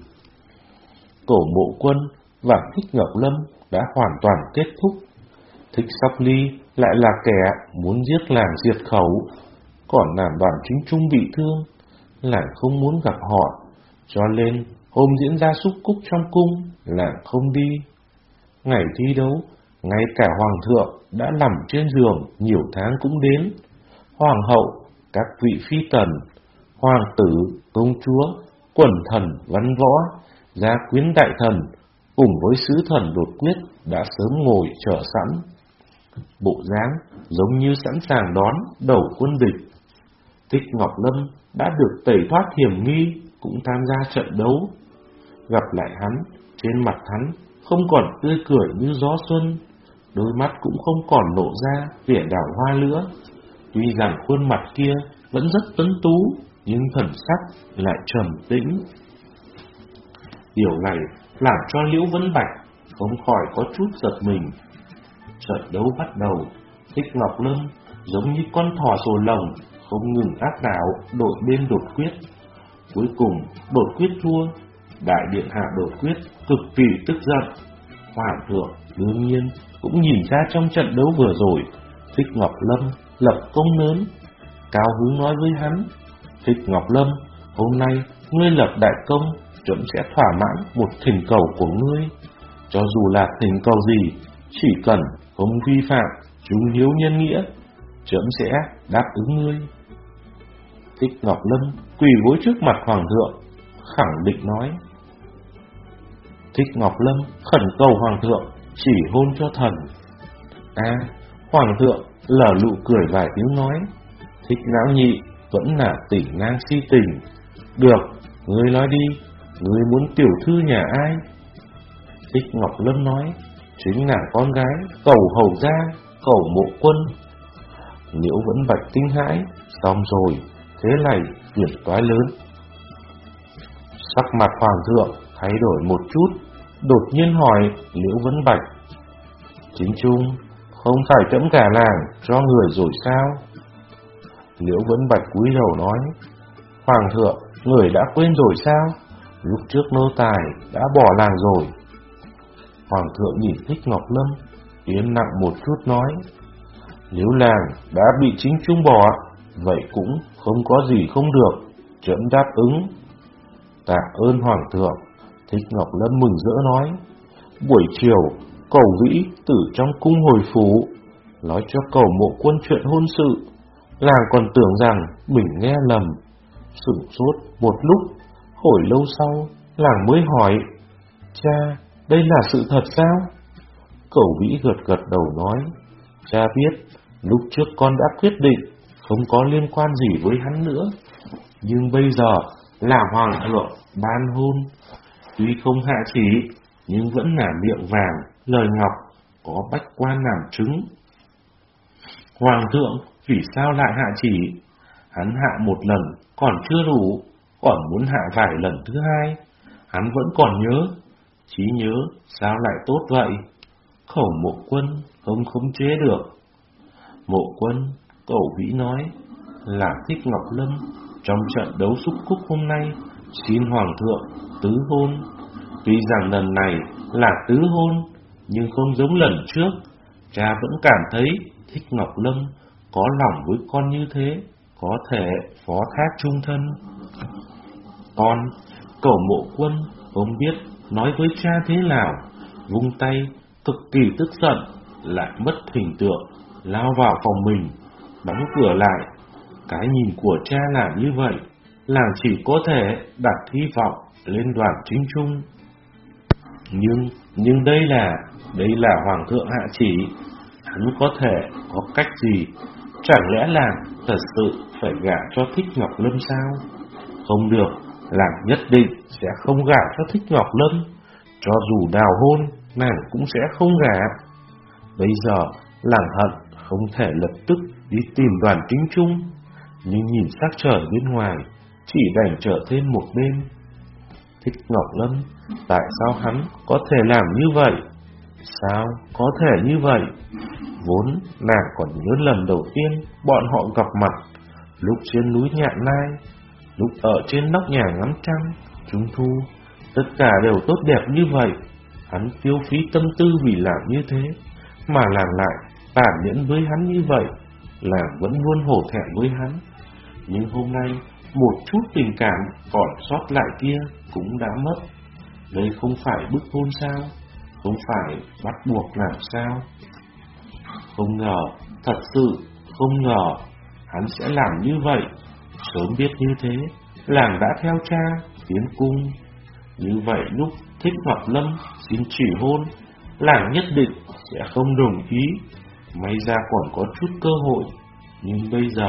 Tổ Mộ Quân và Thích Ngọc Lâm đã hoàn toàn kết thúc. Thích Sóc Ly lại là kẻ muốn giết làng diệt khẩu, còn làm Đoàn Chính Trung bị thương, làng không muốn gặp họ, cho nên hôm diễn ra xúc cúc trong cung, làng không đi. Ngày thi đấu, ngay cả hoàng thượng đã nằm trên giường nhiều tháng cũng đến. Hoàng hậu, các vị phi tần, hoàng tử, công chúa, quần thần, văn võ, gia quyến đại thần cùng với sứ thần Đột Quyết đã sớm ngồi chờ sẵn. Bộ dáng giống như sẵn sàng đón đầu quân địch. Thích Ngọc Lâm đã được tẩy thoát hiểm nghi cũng tham gia trận đấu. Gặp lại hắn, trên mặt hắn không còn tươi cười như gió xuân, đôi mắt cũng không còn lộ ra vẻ đào hoa nữa. Tuy rằng khuôn mặt kia vẫn rất tuấn tú, nhưng thần sắc lại trầm tĩnh. Điều này làm cho Liễu Vấn Bạch không khỏi có chút giật mình. Trận đấu bắt đầu, Thích Ngọc Lâm giống như con thỏ sồ lồng, không ngừng áp đảo đội bên Đột Quyết. Cuối cùng Đột Quyết thua. Đại điện hạ Đột Quyết cực kỳ tức giận. Hoàng thượng đương nhiên cũng nhìn ra trong trận đấu vừa rồi Thích Ngọc Lâm lập công lớn, cao hứng nói với hắn: Thích Ngọc Lâm, hôm nay ngươi lập đại công, trẫm sẽ thỏa mãn một thỉnh cầu của ngươi. Cho dù là thỉnh cầu gì, chỉ cần không vi phạm trung hiếu nhân nghĩa, trẫm sẽ đáp ứng ngươi. Thích Ngọc Lâm quỳ gối trước mặt hoàng thượng, khẳng định nói. Thích Ngọc Lâm khẩn cầu hoàng thượng chỉ hôn cho thần. À, hoàng thượng lở lụ cười vài tiếng nói. Thích Lão Nhị vẫn là tỷ ngang si tình. Được, ngươi nói đi, ngươi muốn tiểu thư nhà ai? Thích Ngọc Lâm nói, chính là con gái Cẩu hầu gia, Cẩu Mộ Quân. Liễu Vẫn Bạch kinh hãi, xong rồi, thế này phiền toái lớn. Sắc mặt hoàng thượng thay đổi một chút, đột nhiên hỏi Liễu Vẫn Bạch. Chính Trung, không phải trẫm cả làng cho người rồi sao? Liễu Vẫn Bạch cúi đầu nói. Hoàng thượng, người đã quên rồi sao? Lúc trước nô tài đã bỏ làng rồi. Hoàng thượng nhìn Thích Ngọc Lâm, yên nặng một chút nói. Nếu làng đã bị Chính Trung bỏ, vậy cũng không có gì không được, trẫm đáp ứng. Tạ ơn hoàng thượng. Thích Ngọc Lâm mừng rỡ nói. Buổi chiều, Cẩu Vĩ từ trong cung hồi phủ, nói cho Cẩu Mộ Quân chuyện hôn sự. Làng còn tưởng rằng mình nghe lầm. Sửng sốt một lúc, hồi lâu sau, làng mới hỏi. Cha, đây là sự thật sao? Cẩu Vĩ gật gật đầu nói. Cha biết, lúc trước con đã quyết định không có liên quan gì với hắn nữa. Nhưng bây giờ là hoàng thượng ban hôn. Tuy không hạ chỉ, nhưng vẫn là miệng vàng, lời ngọc, có bách quan làm chứng. Hoàng thượng vì sao lại hạ chỉ? Hắn hạ một lần còn chưa đủ, còn muốn hạ vài lần thứ hai. Hắn vẫn còn nhớ, trí nhớ sao lại tốt vậy? Cẩu Mộ Quân không khống chế được. Mộ Quân, Cẩu Vĩ nói, là Thích Ngọc Lâm trong trận đấu xúc cúc hôm nay xin hoàng thượng tứ hôn. Tuy rằng lần này là tứ hôn, nhưng không giống lần trước. Cha vẫn cảm thấy Thích Ngọc Lâm có lòng với con như thế, có thể phó thác trung thân. Con, Cẩu Mộ Quân không biết nói với cha thế nào, vung tay cực kỳ tức giận, lại mất hình tượng, lao vào phòng mình, đóng cửa lại. Cái nhìn của cha làm như vậy, làng chỉ có thể đặt hy vọng lên Đoàn Chính Trung. Nhưng, nhưng đây là, đây là hoàng thượng hạ chỉ, hắn có thể có cách gì? Chẳng lẽ làng thật sự phải gả cho Thích Ngọc Lâm sao? Không được, làng nhất định sẽ không gả cho Thích Ngọc Lâm. Cho dù đào hôn, nàng cũng sẽ không gả. Bây giờ, làng hận không thể lập tức đi tìm Đoàn Chính Trung, nhưng nhìn sắc trời bên ngoài, chỉ đành trở thêm một đêm. Thích Ngọc Lâm, tại sao hắn có thể làm như vậy? Sao có thể như vậy? Vốn nàng còn nhớ lần đầu tiên bọn họ gặp mặt, lúc trên núi Nhạn Lai, lúc ở trên nóc nhà ngắm trăng, trung thu, tất cả đều tốt đẹp như vậy. Hắn tiêu phí tâm tư vì làm như thế, mà làng lại tàn nhẫn với hắn như vậy. Làng vẫn luôn hổ thẹn với hắn. Nhưng hôm nay, một chút tình cảm còn sót lại kia cũng đã mất. Đây không phải bức hôn sao? Không phải bắt buộc làm sao? Không ngờ, thật sự không ngờ hắn sẽ làm như vậy. Sớm biết như thế, làng đã theo cha tiến cung. Như vậy lúc Thích Ngọc Lâm xin chỉ hôn, làng nhất định sẽ không đồng ý. May ra còn có chút cơ hội. Nhưng bây giờ,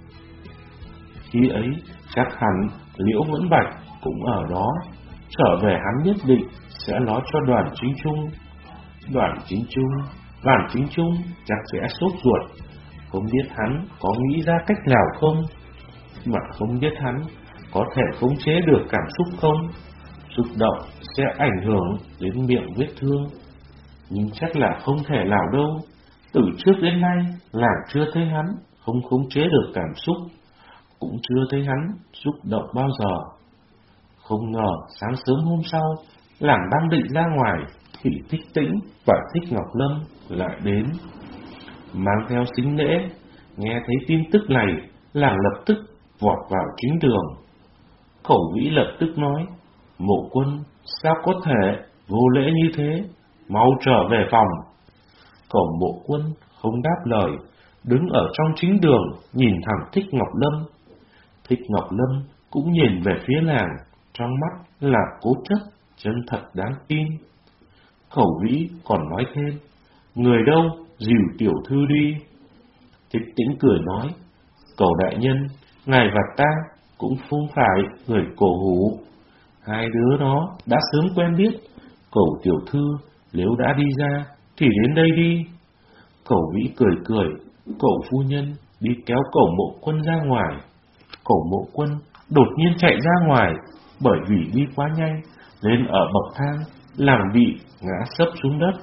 khi ấy chắc hẳn Liễu Vẫn Bạch cũng ở đó. Trở về hắn nhất định sẽ nói cho Đoàn Chính Trung. Đoàn Chính Trung, Đoàn Chính Trung chắc sẽ sốt ruột. Không biết hắn có nghĩ ra cách nào không? Mà không biết hắn có thể khống chế được cảm xúc không? Xúc động sẽ ảnh hưởng đến miệng vết thương. Nhưng chắc là không thể nào đâu. Từ trước đến nay, làng chưa thấy hắn không khống chế được cảm xúc, cũng chưa thấy hắn xúc động bao giờ. Không ngờ sáng sớm hôm sau, làng đang định ra ngoài thì Thích Tĩnh và Thích Ngọc Lâm lại đến, mang theo sính lễ. Nghe thấy tin tức này, làng lập tức vọt vào chính đường. Cẩu Vĩ lập tức nói: Mộ Quân, sao có thể vô lễ như thế? Mau trở về phòng. Cẩu Mộ Quân không đáp lời, đứng ở trong chính đường nhìn thẳng Thích Ngọc Lâm. Thích Ngọc Lâm cũng nhìn về phía làng, trong mắt là cố chấp, chân thật đáng tin. Cẩu Vĩ còn nói thêm, người đâu, dìu tiểu thư đi. Thích Tĩnh cười nói, Cẩu đại nhân, ngài và ta cũng không phải người cổ hủ. Hai đứa nó đã sớm quen biết. Cẩu tiểu thư nếu đã đi ra thì đến đây đi. Cẩu Vĩ cười cười, Cẩu phu nhân đi kéo Cẩu Mộ Quân ra ngoài. Cẩu Mộ Quân đột nhiên chạy ra ngoài, bởi vì đi quá nhanh nên ở bậc thang làm bị ngã sấp xuống đất.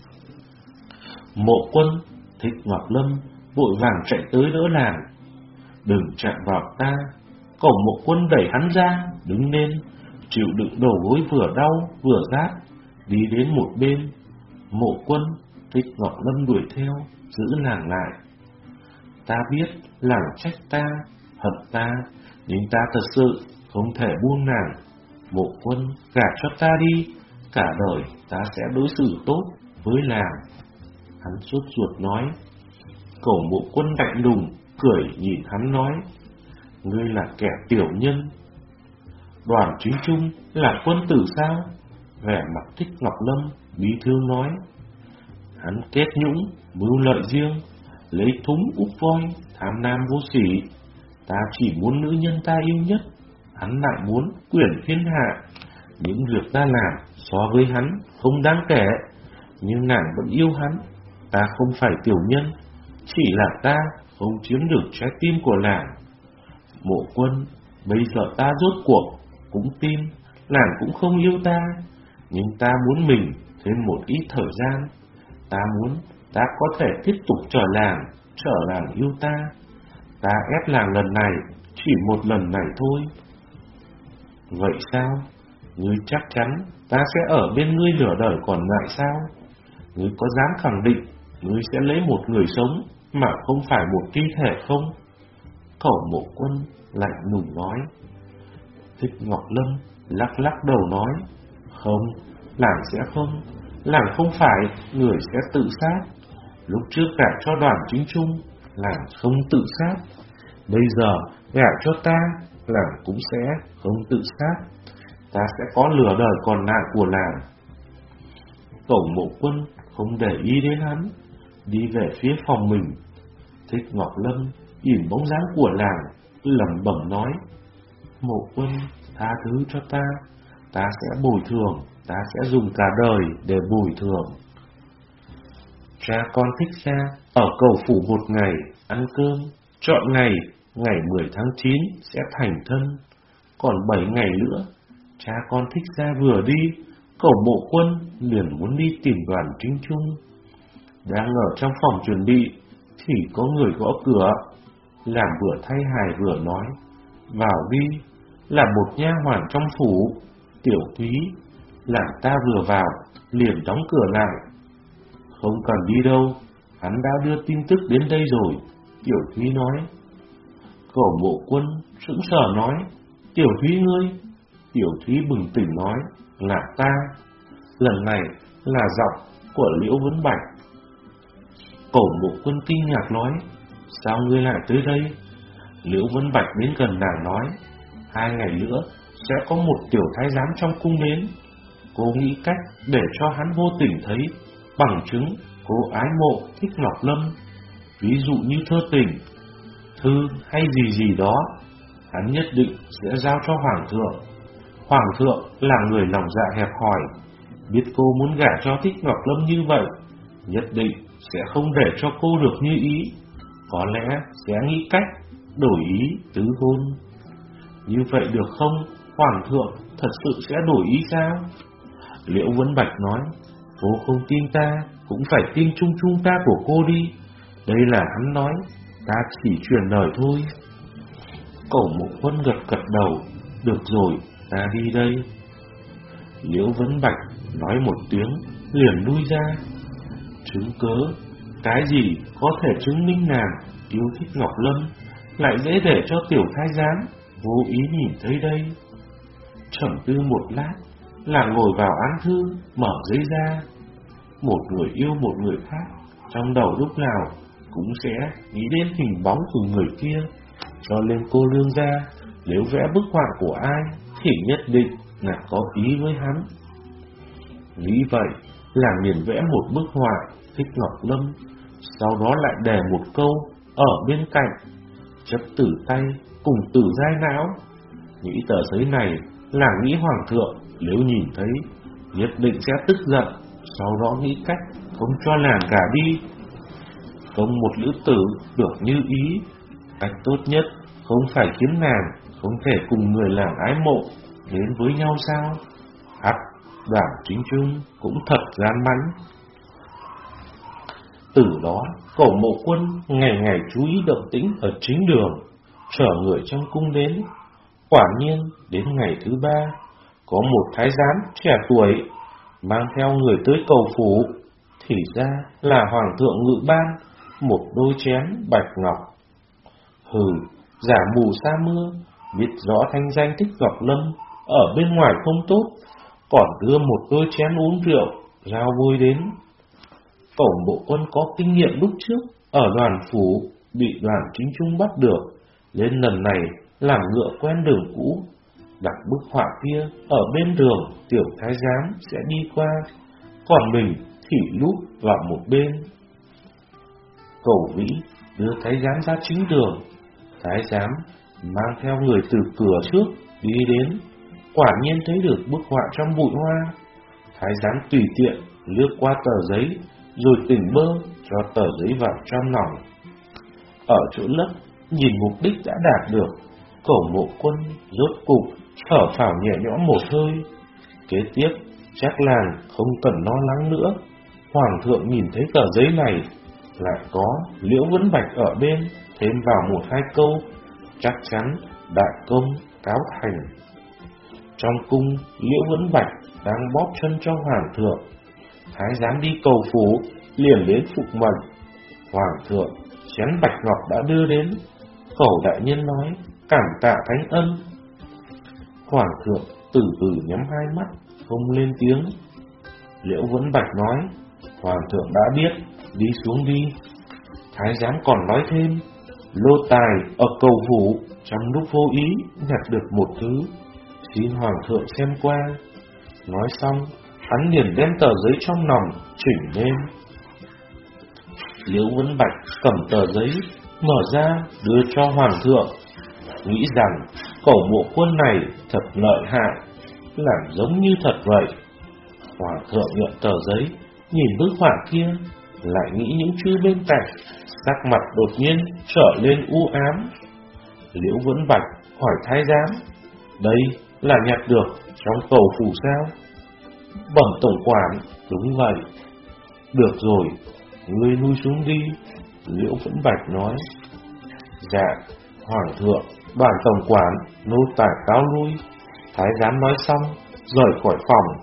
Mộ Quân, Thích Ngọc Lâm vội vàng chạy tới đỡ làng. Đừng chạm vào ta. Cẩu Mộ Quân đẩy hắn ra, đứng lên, chịu đựng đầu gối vừa đau vừa rát, đi đến một bên. Mộ Quân, Thích Ngọc Lâm đuổi theo, giữ làng lại. Ta biết làng trách ta, hận ta, nhưng ta thật sự không thể buông nàng. Mộ Quân, gả cho ta đi, cả đời ta sẽ đối xử tốt với làng. Hắn sốt ruột nói. Cẩu Mộ Quân lạnh lùng cười nhìn hắn nói, ngươi là kẻ tiểu nhân. Đoàn Chính Trung là quân tử sao? Vẻ mặt Thích Ngọc Lâm bí thương nói. Hắn kết nhũng, mưu lợi riêng, lấy thúng úp voi, tham nam vô sỉ. Ta chỉ muốn nữ nhân ta yêu nhất, hắn lại muốn quyền thiên hạ. Những việc ta làm so với hắn không đáng kể, nhưng nàng vẫn yêu hắn. Ta không phải tiểu nhân, chỉ là ta không chiếm được trái tim của nàng. Mộ Quân, bây giờ ta rốt cuộc cũng tin nàng cũng không yêu ta, nhưng ta muốn mình thêm một ít thời gian. Ta muốn ta có thể tiếp tục trở làng, trở làng yêu ta. Ta ép làng lần này, chỉ một lần này thôi. Vậy sao? Ngươi chắc chắn ta sẽ ở bên ngươi nửa đời còn lại sao? Ngươi có dám khẳng định ngươi sẽ lấy một người sống mà không phải một thi thể không? Cẩu Mộ Quân lạnh lùng nói. Thích Ngọc Lâm lắc lắc đầu nói, không, làng sẽ không, làng không phải người sẽ tự sát. Lúc trước gả cho Đoàn Chính Trung, làng không tự sát. Bây giờ gả cho ta, làng cũng sẽ không tự sát. Ta sẽ có lửa đời còn lại của làng. Cẩu Mộ Quân không để ý đến hắn, đi về phía phòng mình. Thích Ngọc Lâm nhìn bóng dáng của làng, lẩm bẩm nói, Mộ Quân, tha thứ cho ta, ta sẽ bồi thường, ta sẽ dùng cả đời để bồi thường. Cha con Thích Gia ở Cầu Phủ một ngày ăn cơm, chọn ngày, ngày mười tháng chín sẽ thành thân. Còn bảy ngày nữa, cha con Thích Gia vừa đi, Cẩu Mộ Quân liền muốn đi tìm Đoàn Chính Trung. Đang ở trong phòng chuẩn bị thì có người gõ cửa. Làm vừa thay hài vừa nói, vào đi. Là một nha hoàn trong phủ. Tiểu Thúy. Làm ta vừa vào liền đóng cửa lại. Không cần đi đâu, hắn đã đưa tin tức đến đây rồi, Tiểu Thúy nói. Cẩu Mộ Quân sững sờ nói, Tiểu Thúy ngươi. Tiểu Thúy bừng tỉnh nói, là ta. Lần này là giọng của Liễu Vấn Bạch. Cẩu Mộ Quân kinh ngạc nói, sao ngươi lại tới đây? Liễu Vấn Bạch đến gần nàng nói, hai ngày nữa sẽ có một tiểu thái giám trong cung đến. Cô nghĩ cách để cho hắn vô tình thấy bằng chứng cô ái mộ Thích Ngọc Lâm, ví dụ như thơ tình, thư hay gì gì đó, hắn nhất định sẽ giao cho Hoàng thượng. Hoàng thượng là người lòng dạ hẹp hòi, biết cô muốn gả cho Thích Ngọc Lâm như vậy, nhất định sẽ không để cho cô được như ý, có lẽ sẽ nghĩ cách đổi ý tứ hôn. Như vậy được không? Hoàng thượng thật sự sẽ đổi ý sao? Liễu Vấn Bạch nói, cô không tin ta, cũng phải tin chung chung ta của cô đi. Đây là hắn nói, ta chỉ truyền lời thôi. Cẩu Mộ Quân gật gật đầu, được rồi, ta đi đây. Liễu Vấn Bạch nói một tiếng, liền lui ra. Chứng cớ, cái gì có thể chứng minh nàng yêu Thích Ngọc Lâm, lại dễ để cho tiểu thái giám vô ý nhìn thấy đây. Trầm tư một lát, là ngồi vào án thư, mở giấy ra. Một người yêu một người khác, trong đầu lúc nào cũng sẽ nghĩ đến hình bóng của người kia, cho nên cô nương gia nếu vẽ bức họa của ai thì nhất định là có ý với hắn. Nghĩ vậy, nàng liền vẽ một bức họa Thích Ngọc Lâm, sau đó lại đề một câu ở bên cạnh: chấp tử tay cùng tử giai não. Nghĩ tờ giấy này, nàng nghĩ hoàng thượng nếu nhìn thấy nhất định sẽ tức giận, sau đó nghĩ cách không cho nàng gả đi. Không một nữ tử được như ý, cách tốt nhất không phải khiến nàng không thể cùng người làm ái mộ đến với nhau sao? Hắc Đảm Chính Trung cũng thật gian mãnh. Từ đó, Cổ Mộ Quân ngày ngày chú ý động tĩnh ở chính đường, chờ người trong cung đến. Quả nhiên, đến ngày thứ ba, có một thái giám trẻ tuổi mang theo người tới cầu phủ, thì ra là hoàng thượng ngự ban một đôi chén bạch ngọc. Hừ, giả mù sa mưa, biết rõ thanh danh Thích Ngọc Lâm ở bên ngoài không tốt, còn đưa một đôi chén uống rượu rau vui đến. Cổ Mộ Quân có kinh nghiệm lúc trước ở đoàn phủ bị Đoàn Chính Trung bắt được, nên lần này làm ngựa quen đường cũ, đặt bức họa kia ở bên đường tiểu thái giám sẽ đi qua, còn mình thì lúp vào một bên. Cổ Vĩ đưa thái giám ra chính đường, thái giám mang theo người từ cửa trước đi đến, quả nhiên thấy được bức họa trong bụi hoa. Thái giám tùy tiện lướt qua tờ giấy, rồi tỉnh bơ cho tờ giấy vào trong lòng. Ở chỗ lấp, nhìn mục đích đã đạt được, Cổ Mộ Quân rốt cục thở phào nhẹ nhõm một hơi. Kế tiếp chắc làng không cần lo lắng nữa. Hoàng thượng nhìn thấy tờ giấy này, lại có Liễu Vẫn Bạch ở bên, thêm vào một hai câu, chắc chắn đại công cáo thành. Trong cung, Liễu Vẫn Bạch đang bóp chân cho hoàng thượng. Thái giám đi cầu phủ liền đến phục mệnh. Hoàng thượng chén bạch ngọc đã đưa đến, Cổ đại nhân nói cảm tạ thánh ân. Hoàng thượng từ từ nhắm hai mắt, không lên tiếng. Liễu Vẫn Bạch nói: hoàng thượng đã biết, đi xuống đi. Thái giám còn nói thêm: Lô tài ở cầu phủ trong lúc vô ý nhặt được một thứ, xin hoàng thượng xem qua. Nói xong, hắn liền đem tờ giấy trong lòng chỉnh lên. Liễu Vẫn Bạch cầm tờ giấy, mở ra đưa cho hoàng thượng, nghĩ rằng Cổ Mộ Quân này thật lợi hại, làm giống như thật vậy. Hoàng thượng nhận tờ giấy, nhìn bức họa kia, lại nghĩ những chữ bên cạnh, sắc mặt đột nhiên trở lên u ám. Liễu Vẫn Bạch hỏi thái giám: đây là nhặt được trong cầu phủ sao? Bẩm tổng quản: đúng vậy. Được rồi, ngươi lui xuống đi. Liễu Vẫn Bạch nói. Dạ, hoàng thượng, bản tổng quản nô tài cáo lui. Thái giám nói xong, rời khỏi phòng.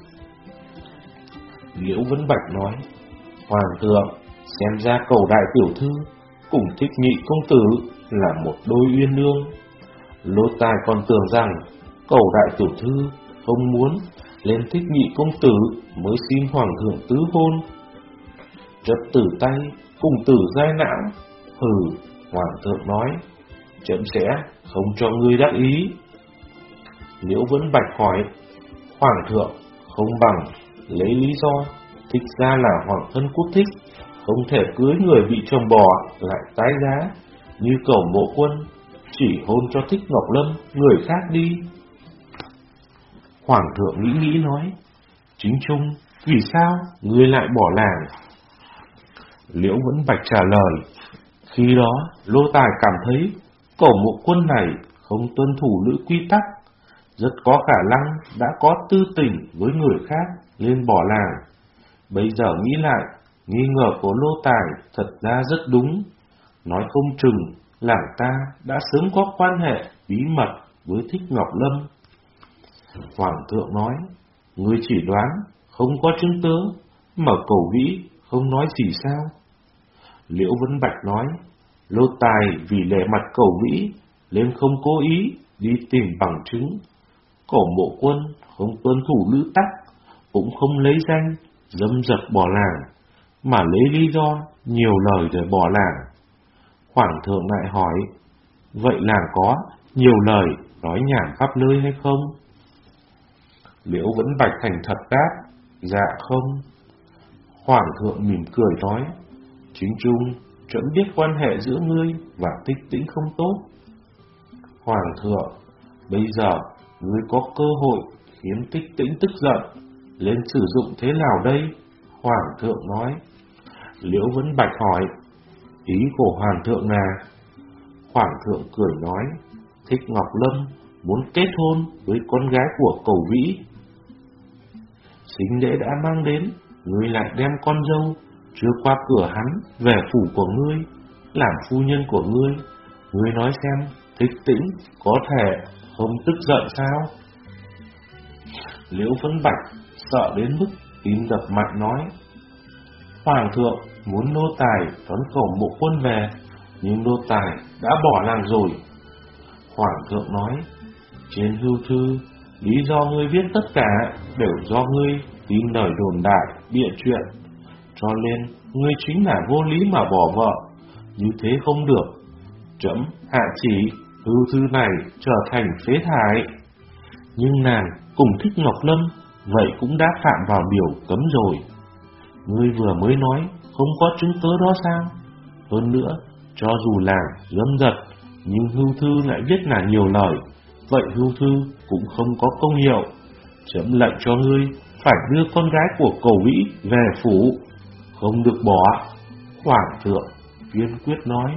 Liễu Vẫn Bạch nói: hoàng thượng, xem ra Cầu đại tiểu thư cùng Thích Nhị công tử là một đôi uyên ương. Lô tài còn tưởng rằng Cầu đại tiểu thư không muốn lên Thích Nhị công tử mới xin hoàng thượng tứ hôn. Chấp tử tay cùng tử giai não. Hừ, hoàng thượng nói: chậm sẽ không cho ngươi đắc ý. Liễu Vẫn Bạch hỏi: hoàng thượng không bằng lấy lý do Thích ra là hoàng thân quốc thích, không thể cưới người bị chồng bỏ lại tái giá như Cổ Mộ Quân, chỉ hôn cho Thích Ngọc Lâm người khác đi. Hoàng thượng nghĩ nghĩ nói: Chính Trung, vì sao ngươi lại bỏ làng? Liễu Vẫn Bạch trả lời: khi đó lô tài cảm thấy Cổ Mộ Quân này không tuân thủ nữ quy tắc, rất có khả năng đã có tư tình với người khác nên bỏ làng. Bây giờ nghĩ lại, nghi ngờ của lô tài thật ra rất đúng. Nói không chừng làng ta đã sớm có quan hệ bí mật với Thích Ngọc Lâm. Hoàng thượng nói: ngươi chỉ đoán, không có chứng cứ, mà Cổ Vĩ không nói gì sao? Liễu Vẫn Bạch nói: lô tài vì lệ mặt Cổ Vĩ nên không cố ý đi tìm bằng chứng. Cổ Mộ Quân không tuân thủ nữ tắc, cũng không lấy danh dâm dật bỏ làng, mà lấy lý do nhiều lời rồi bỏ làng. Hoàng thượng lại hỏi, vậy làng có nhiều lời nói nhảm khắp nơi hay không? Liễu Vẫn Bạch thành thật đáp, dạ không. Hoàng thượng mỉm cười nói, Chính Trung, trẫm biết quan hệ giữa ngươi và Tích Tĩnh không tốt. Hoàng thượng, bây giờ ngươi có cơ hội khiến Tích Tĩnh tức giận, lên sử dụng thế nào đây? Hoàng thượng nói. Liễu Vẫn Bạch hỏi, ý của Hoàng thượng là? Hoàng thượng cười nói, Thích Ngọc Lâm muốn kết hôn với con gái của Cẩu Vĩ. Sính lễ đã mang đến, ngươi lại đem con dâu chưa qua cửa hắn về phủ của ngươi, làm phu nhân của ngươi. Ngươi nói xem, Tích Tĩnh có thể không tức giận sao? Liễu Vẫn Bạch sợ đến mức tim đập mạnh nói, Hoàng thượng muốn nô tài đón Cẩu Mộ Quân về, nhưng nô tài đã bỏ làng rồi. Hoàng thượng nói, trên hưu thư, lý do ngươi viết tất cả đều do ngươi tin lời đồn đại, bịa chuyện, cho nên ngươi chính là vô lý mà bỏ vợ. Như thế không được. Trẫm hạ chỉ hưu thư này trở thành phế thải. Nhưng nàng cùng Thích Ngọc Lâm vậy cũng đã phạm vào điều cấm rồi. Ngươi vừa mới nói không có chứng cớ đó sao? Hơn nữa, cho dù là dâm dật, nhưng hưu thư lại viết là nhiều lời, vậy hưu thư cũng không có công hiệu. Trẫm lệnh cho ngươi phải đưa con gái của Cẩu Vĩ về phủ, không được bỏ. Hoàng thượng kiên quyết nói.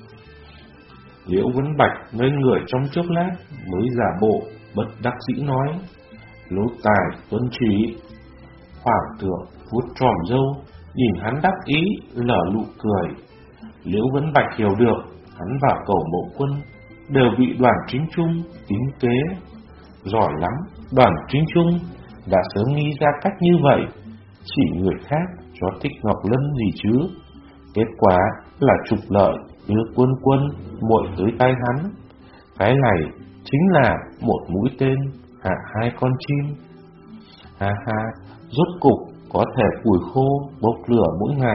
Liễu Vấn Bạch ngây người trong chốc lát mới giả bộ bất đắc dĩ nói, nô tài tuân chỉ. Hoàng thượng vuốt tròm râu, nhìn hắn đắc ý, lở nụ cười. Liễu Vấn Bạch hiểu được hắn và Cẩu Mộ Quân đều bị Đoàn Chính Trung tính kế. Giỏi lắm, Đoàn Chính Trung đã sớm nghĩ ra cách như vậy, chỉ người khác cho Thích Ngọc Lâm gì chứ. Kết quả là trục lợi đưa Quân Quân muội tới tay hắn. Cái này chính là một mũi tên hạ hai con chim. Ha ha, rốt cục có thể củi khô bốc lửa mỗi ngày.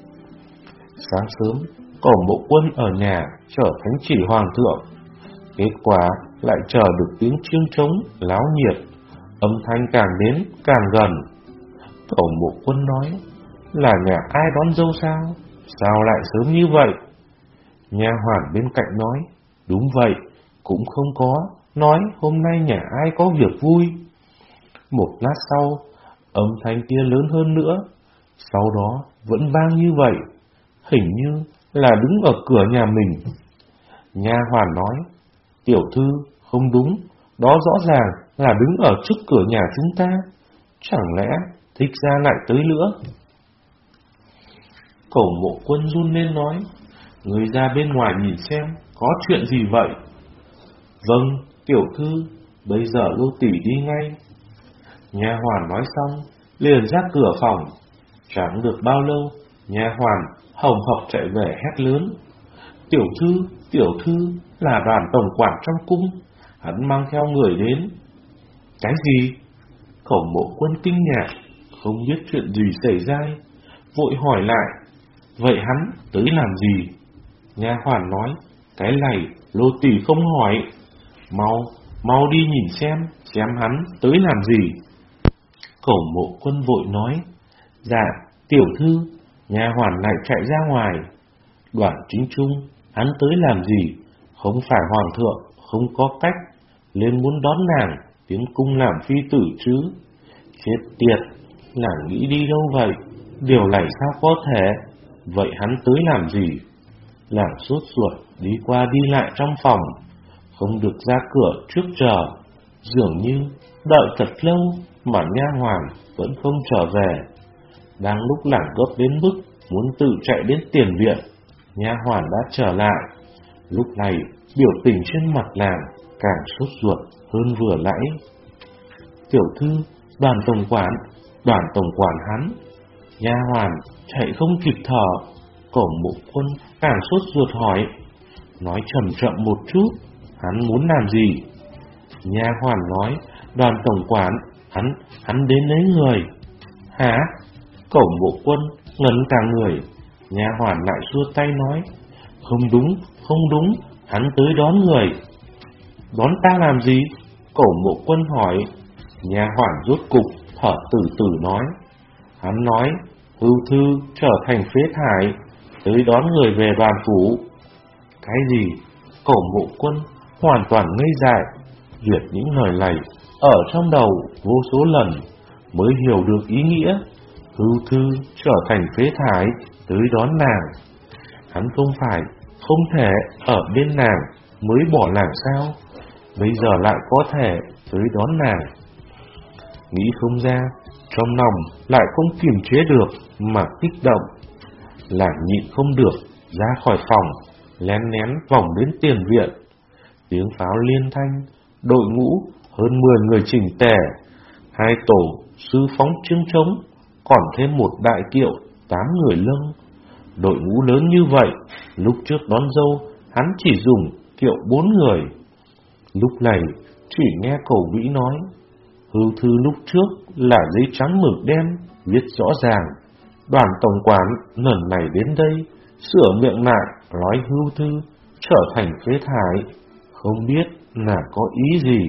Sáng sớm, Cẩu Mộ Quân ở nhà chờ thánh chỉ Hoàng thượng. Kết quả lại chờ được tiếng chiêng trống láo nhiệt, âm thanh càng đến càng gần. Cẩu Mộ Quân nói, là nhà ai đón dâu sao? Sao lại sớm như vậy? Nha hoàn bên cạnh nói, đúng vậy, cũng không có, nói hôm nay nhà ai có việc vui. Một lát sau, âm thanh kia lớn hơn nữa, sau đó vẫn vang như vậy, hình như là đứng ở cửa nhà mình. Nha hoàn nói, tiểu thư, không đúng, đó rõ ràng là đứng ở trước cửa nhà chúng ta, chẳng lẽ Thích gia lại tới nữa? Cẩu Mộ Quân run lên nói, người ra bên ngoài nhìn xem có chuyện gì vậy. Vâng, tiểu thư, bây giờ Lô tỷ đi ngay. Nha hoàn nói xong liền ra cửa phòng. Chẳng được bao lâu, nha hoàn hồng hộc chạy về hét lớn, tiểu thư, tiểu thư, là Đoàn tổng quản trong cung, hắn mang theo người đến. Cái gì? Cẩu Mộ Quân kinh ngạc, không biết chuyện gì xảy ra, vội hỏi lại, vậy hắn tới làm gì? Nha hoàn nói, cái này Lô tỷ không hỏi, mau, mau đi nhìn xem, xem hắn tới làm gì. Cẩu Mộ Quân vội nói, dạ, tiểu thư. Nha hoàn lại chạy ra ngoài. Đoàn Chính Trung, hắn tới làm gì? Không phải Hoàng thượng không có cách nên muốn đón nàng tiến cung làm phi tử chứ? Chết tiệt, nàng nghĩ đi đâu vậy? Điều này sao có thể? Vậy hắn tới làm gì? Nàng sốt ruột đi qua đi lại trong phòng, không được ra cửa trước chờ, dường như đợi thật lâu mà nha hoàn vẫn không trở về. Đang lúc nàng gấp đến mức muốn tự chạy đến tiền viện, nha hoàn đã trở lại. Lúc này biểu tình trên mặt nàng càng sốt ruột hơn vừa nãy. Tiểu thư, Đoàn tổng quản, Đoàn tổng quản hắn. Nha hoàn chạy không kịp thở. Cẩu Mộ Quân càng sốt ruột hỏi, nói chậm chậm một chút, hắn muốn làm gì? Nha hoàn nói, Đoàn tổng quản, hắn, hắn đến lấy người. Hả? Cẩu Mộ Quân ngẩn cả người. Nha hoàn lại xua tay nói: Không đúng, không đúng, hắn tới đón người. Đón ta làm gì? Cổ Mộ Quân hỏi. Nha hoàn rốt cục thở từ từ nói: Hắn nói Hưu Thư trở thành phế thải, tới đón người về bàn phủ. Cái gì? Cổ Mộ Quân hoàn toàn ngây dại, duyệt những lời này ở trong đầu vô số lần mới hiểu được ý nghĩa. Hưu Thư trở thành phế thải, tới đón nàng. Hắn không phải không thể ở bên nàng mới bỏ nàng sao? Bây giờ lại có thể tới đón nàng. Nghĩ không ra, trong lòng lại không kiềm chế được mà kích động. Nàng nhịn không được, ra khỏi phòng, lén lén vòng đến tiền viện. Tiếng pháo liên thanh, đội ngũ hơn mười người chỉnh tề, hai tổ sư phóng trương trống, còn thêm một đại kiệu tám người lâng. Đội ngũ lớn như vậy, lúc trước đón dâu hắn chỉ dùng kiệu bốn người. Lúc này chỉ nghe Cổ Vĩ nói: Hưu Thư lúc trước là giấy trắng mực đen viết rõ ràng. Đoàn tổng quản lần này đến đây sửa miệng lại nói Hưu Thư trở thành phế thải, không biết là có ý gì.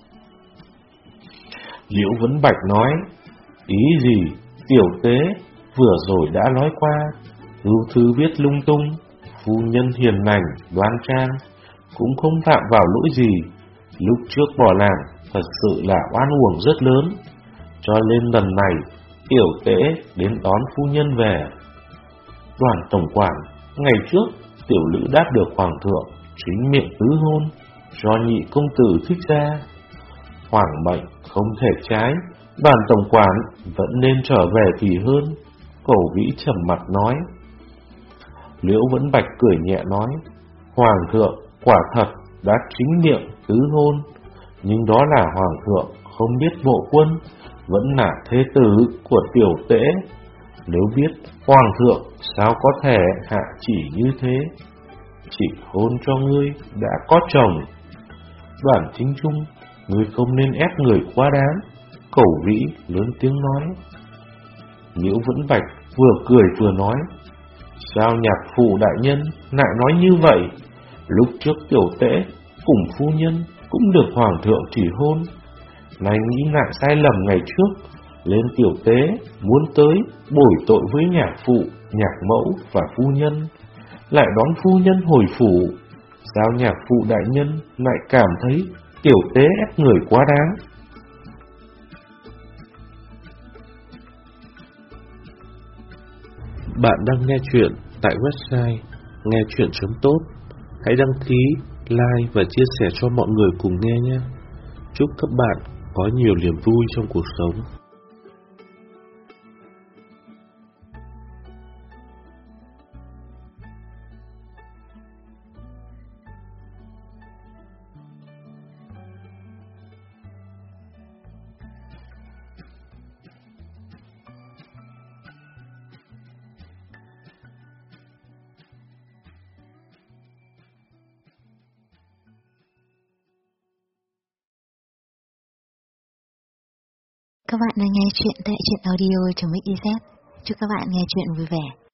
Liễu Vấn Bạch nói: Ý gì? Tiểu tế vừa rồi đã nói qua, Hưu Thư viết lung tung, phu nhân hiền lành đoan trang, cũng không phạm vào lỗi gì. Lúc trước bỏ làng thật sự là oan uổng rất lớn, cho nên lần này tiểu tế đến đón phu nhân về. Đoàn tổng quản, ngày trước tiểu lữ đáp được hoàng thượng chính miệng tứ hôn, cho nhị công tử thích ra. Hoàng mệnh không thể trái, đoàn tổng quản vẫn nên trở về thì hơn. Cổ Vĩ trầm mặt nói. Liễu Vẫn Bạch cười nhẹ nói: Hoàng thượng quả thật đã chính miệng tứ hôn, nhưng đó là hoàng thượng không biết Mộ Quân vẫn là thế tử của tiểu tế. Nếu biết hoàng thượng sao có thể hạ chỉ như thế, chỉ hôn cho ngươi đã có chồng. Đoàn Chính Trung, ngươi không nên ép người quá đáng. Cổ Vĩ lớn tiếng nói. Liễu Vẫn Bạch vừa cười vừa nói: Sao nhạc phụ đại nhân lại nói như vậy? Lúc trước tiểu tế cùng phu nhân cũng được hoàng thượng chỉ hôn. Này nghĩ lại sai lầm ngày trước, lên tiểu tế muốn tới bồi tội với nhạc phụ, nhạc mẫu và phu nhân, lại đón phu nhân hồi phủ. Sao nhạc phụ đại nhân lại cảm thấy tiểu tế ép người quá đáng? Bạn đang nghe chuyện tại website nghe chuyện chấm tốt. Hãy đăng ký, like và chia sẻ cho mọi người cùng nghe nhé. Chúc các bạn có nhiều niềm vui trong cuộc sống. Các bạn đang nghe chuyện tại truyện audio chấm x z. Chúc các bạn nghe chuyện vui vẻ.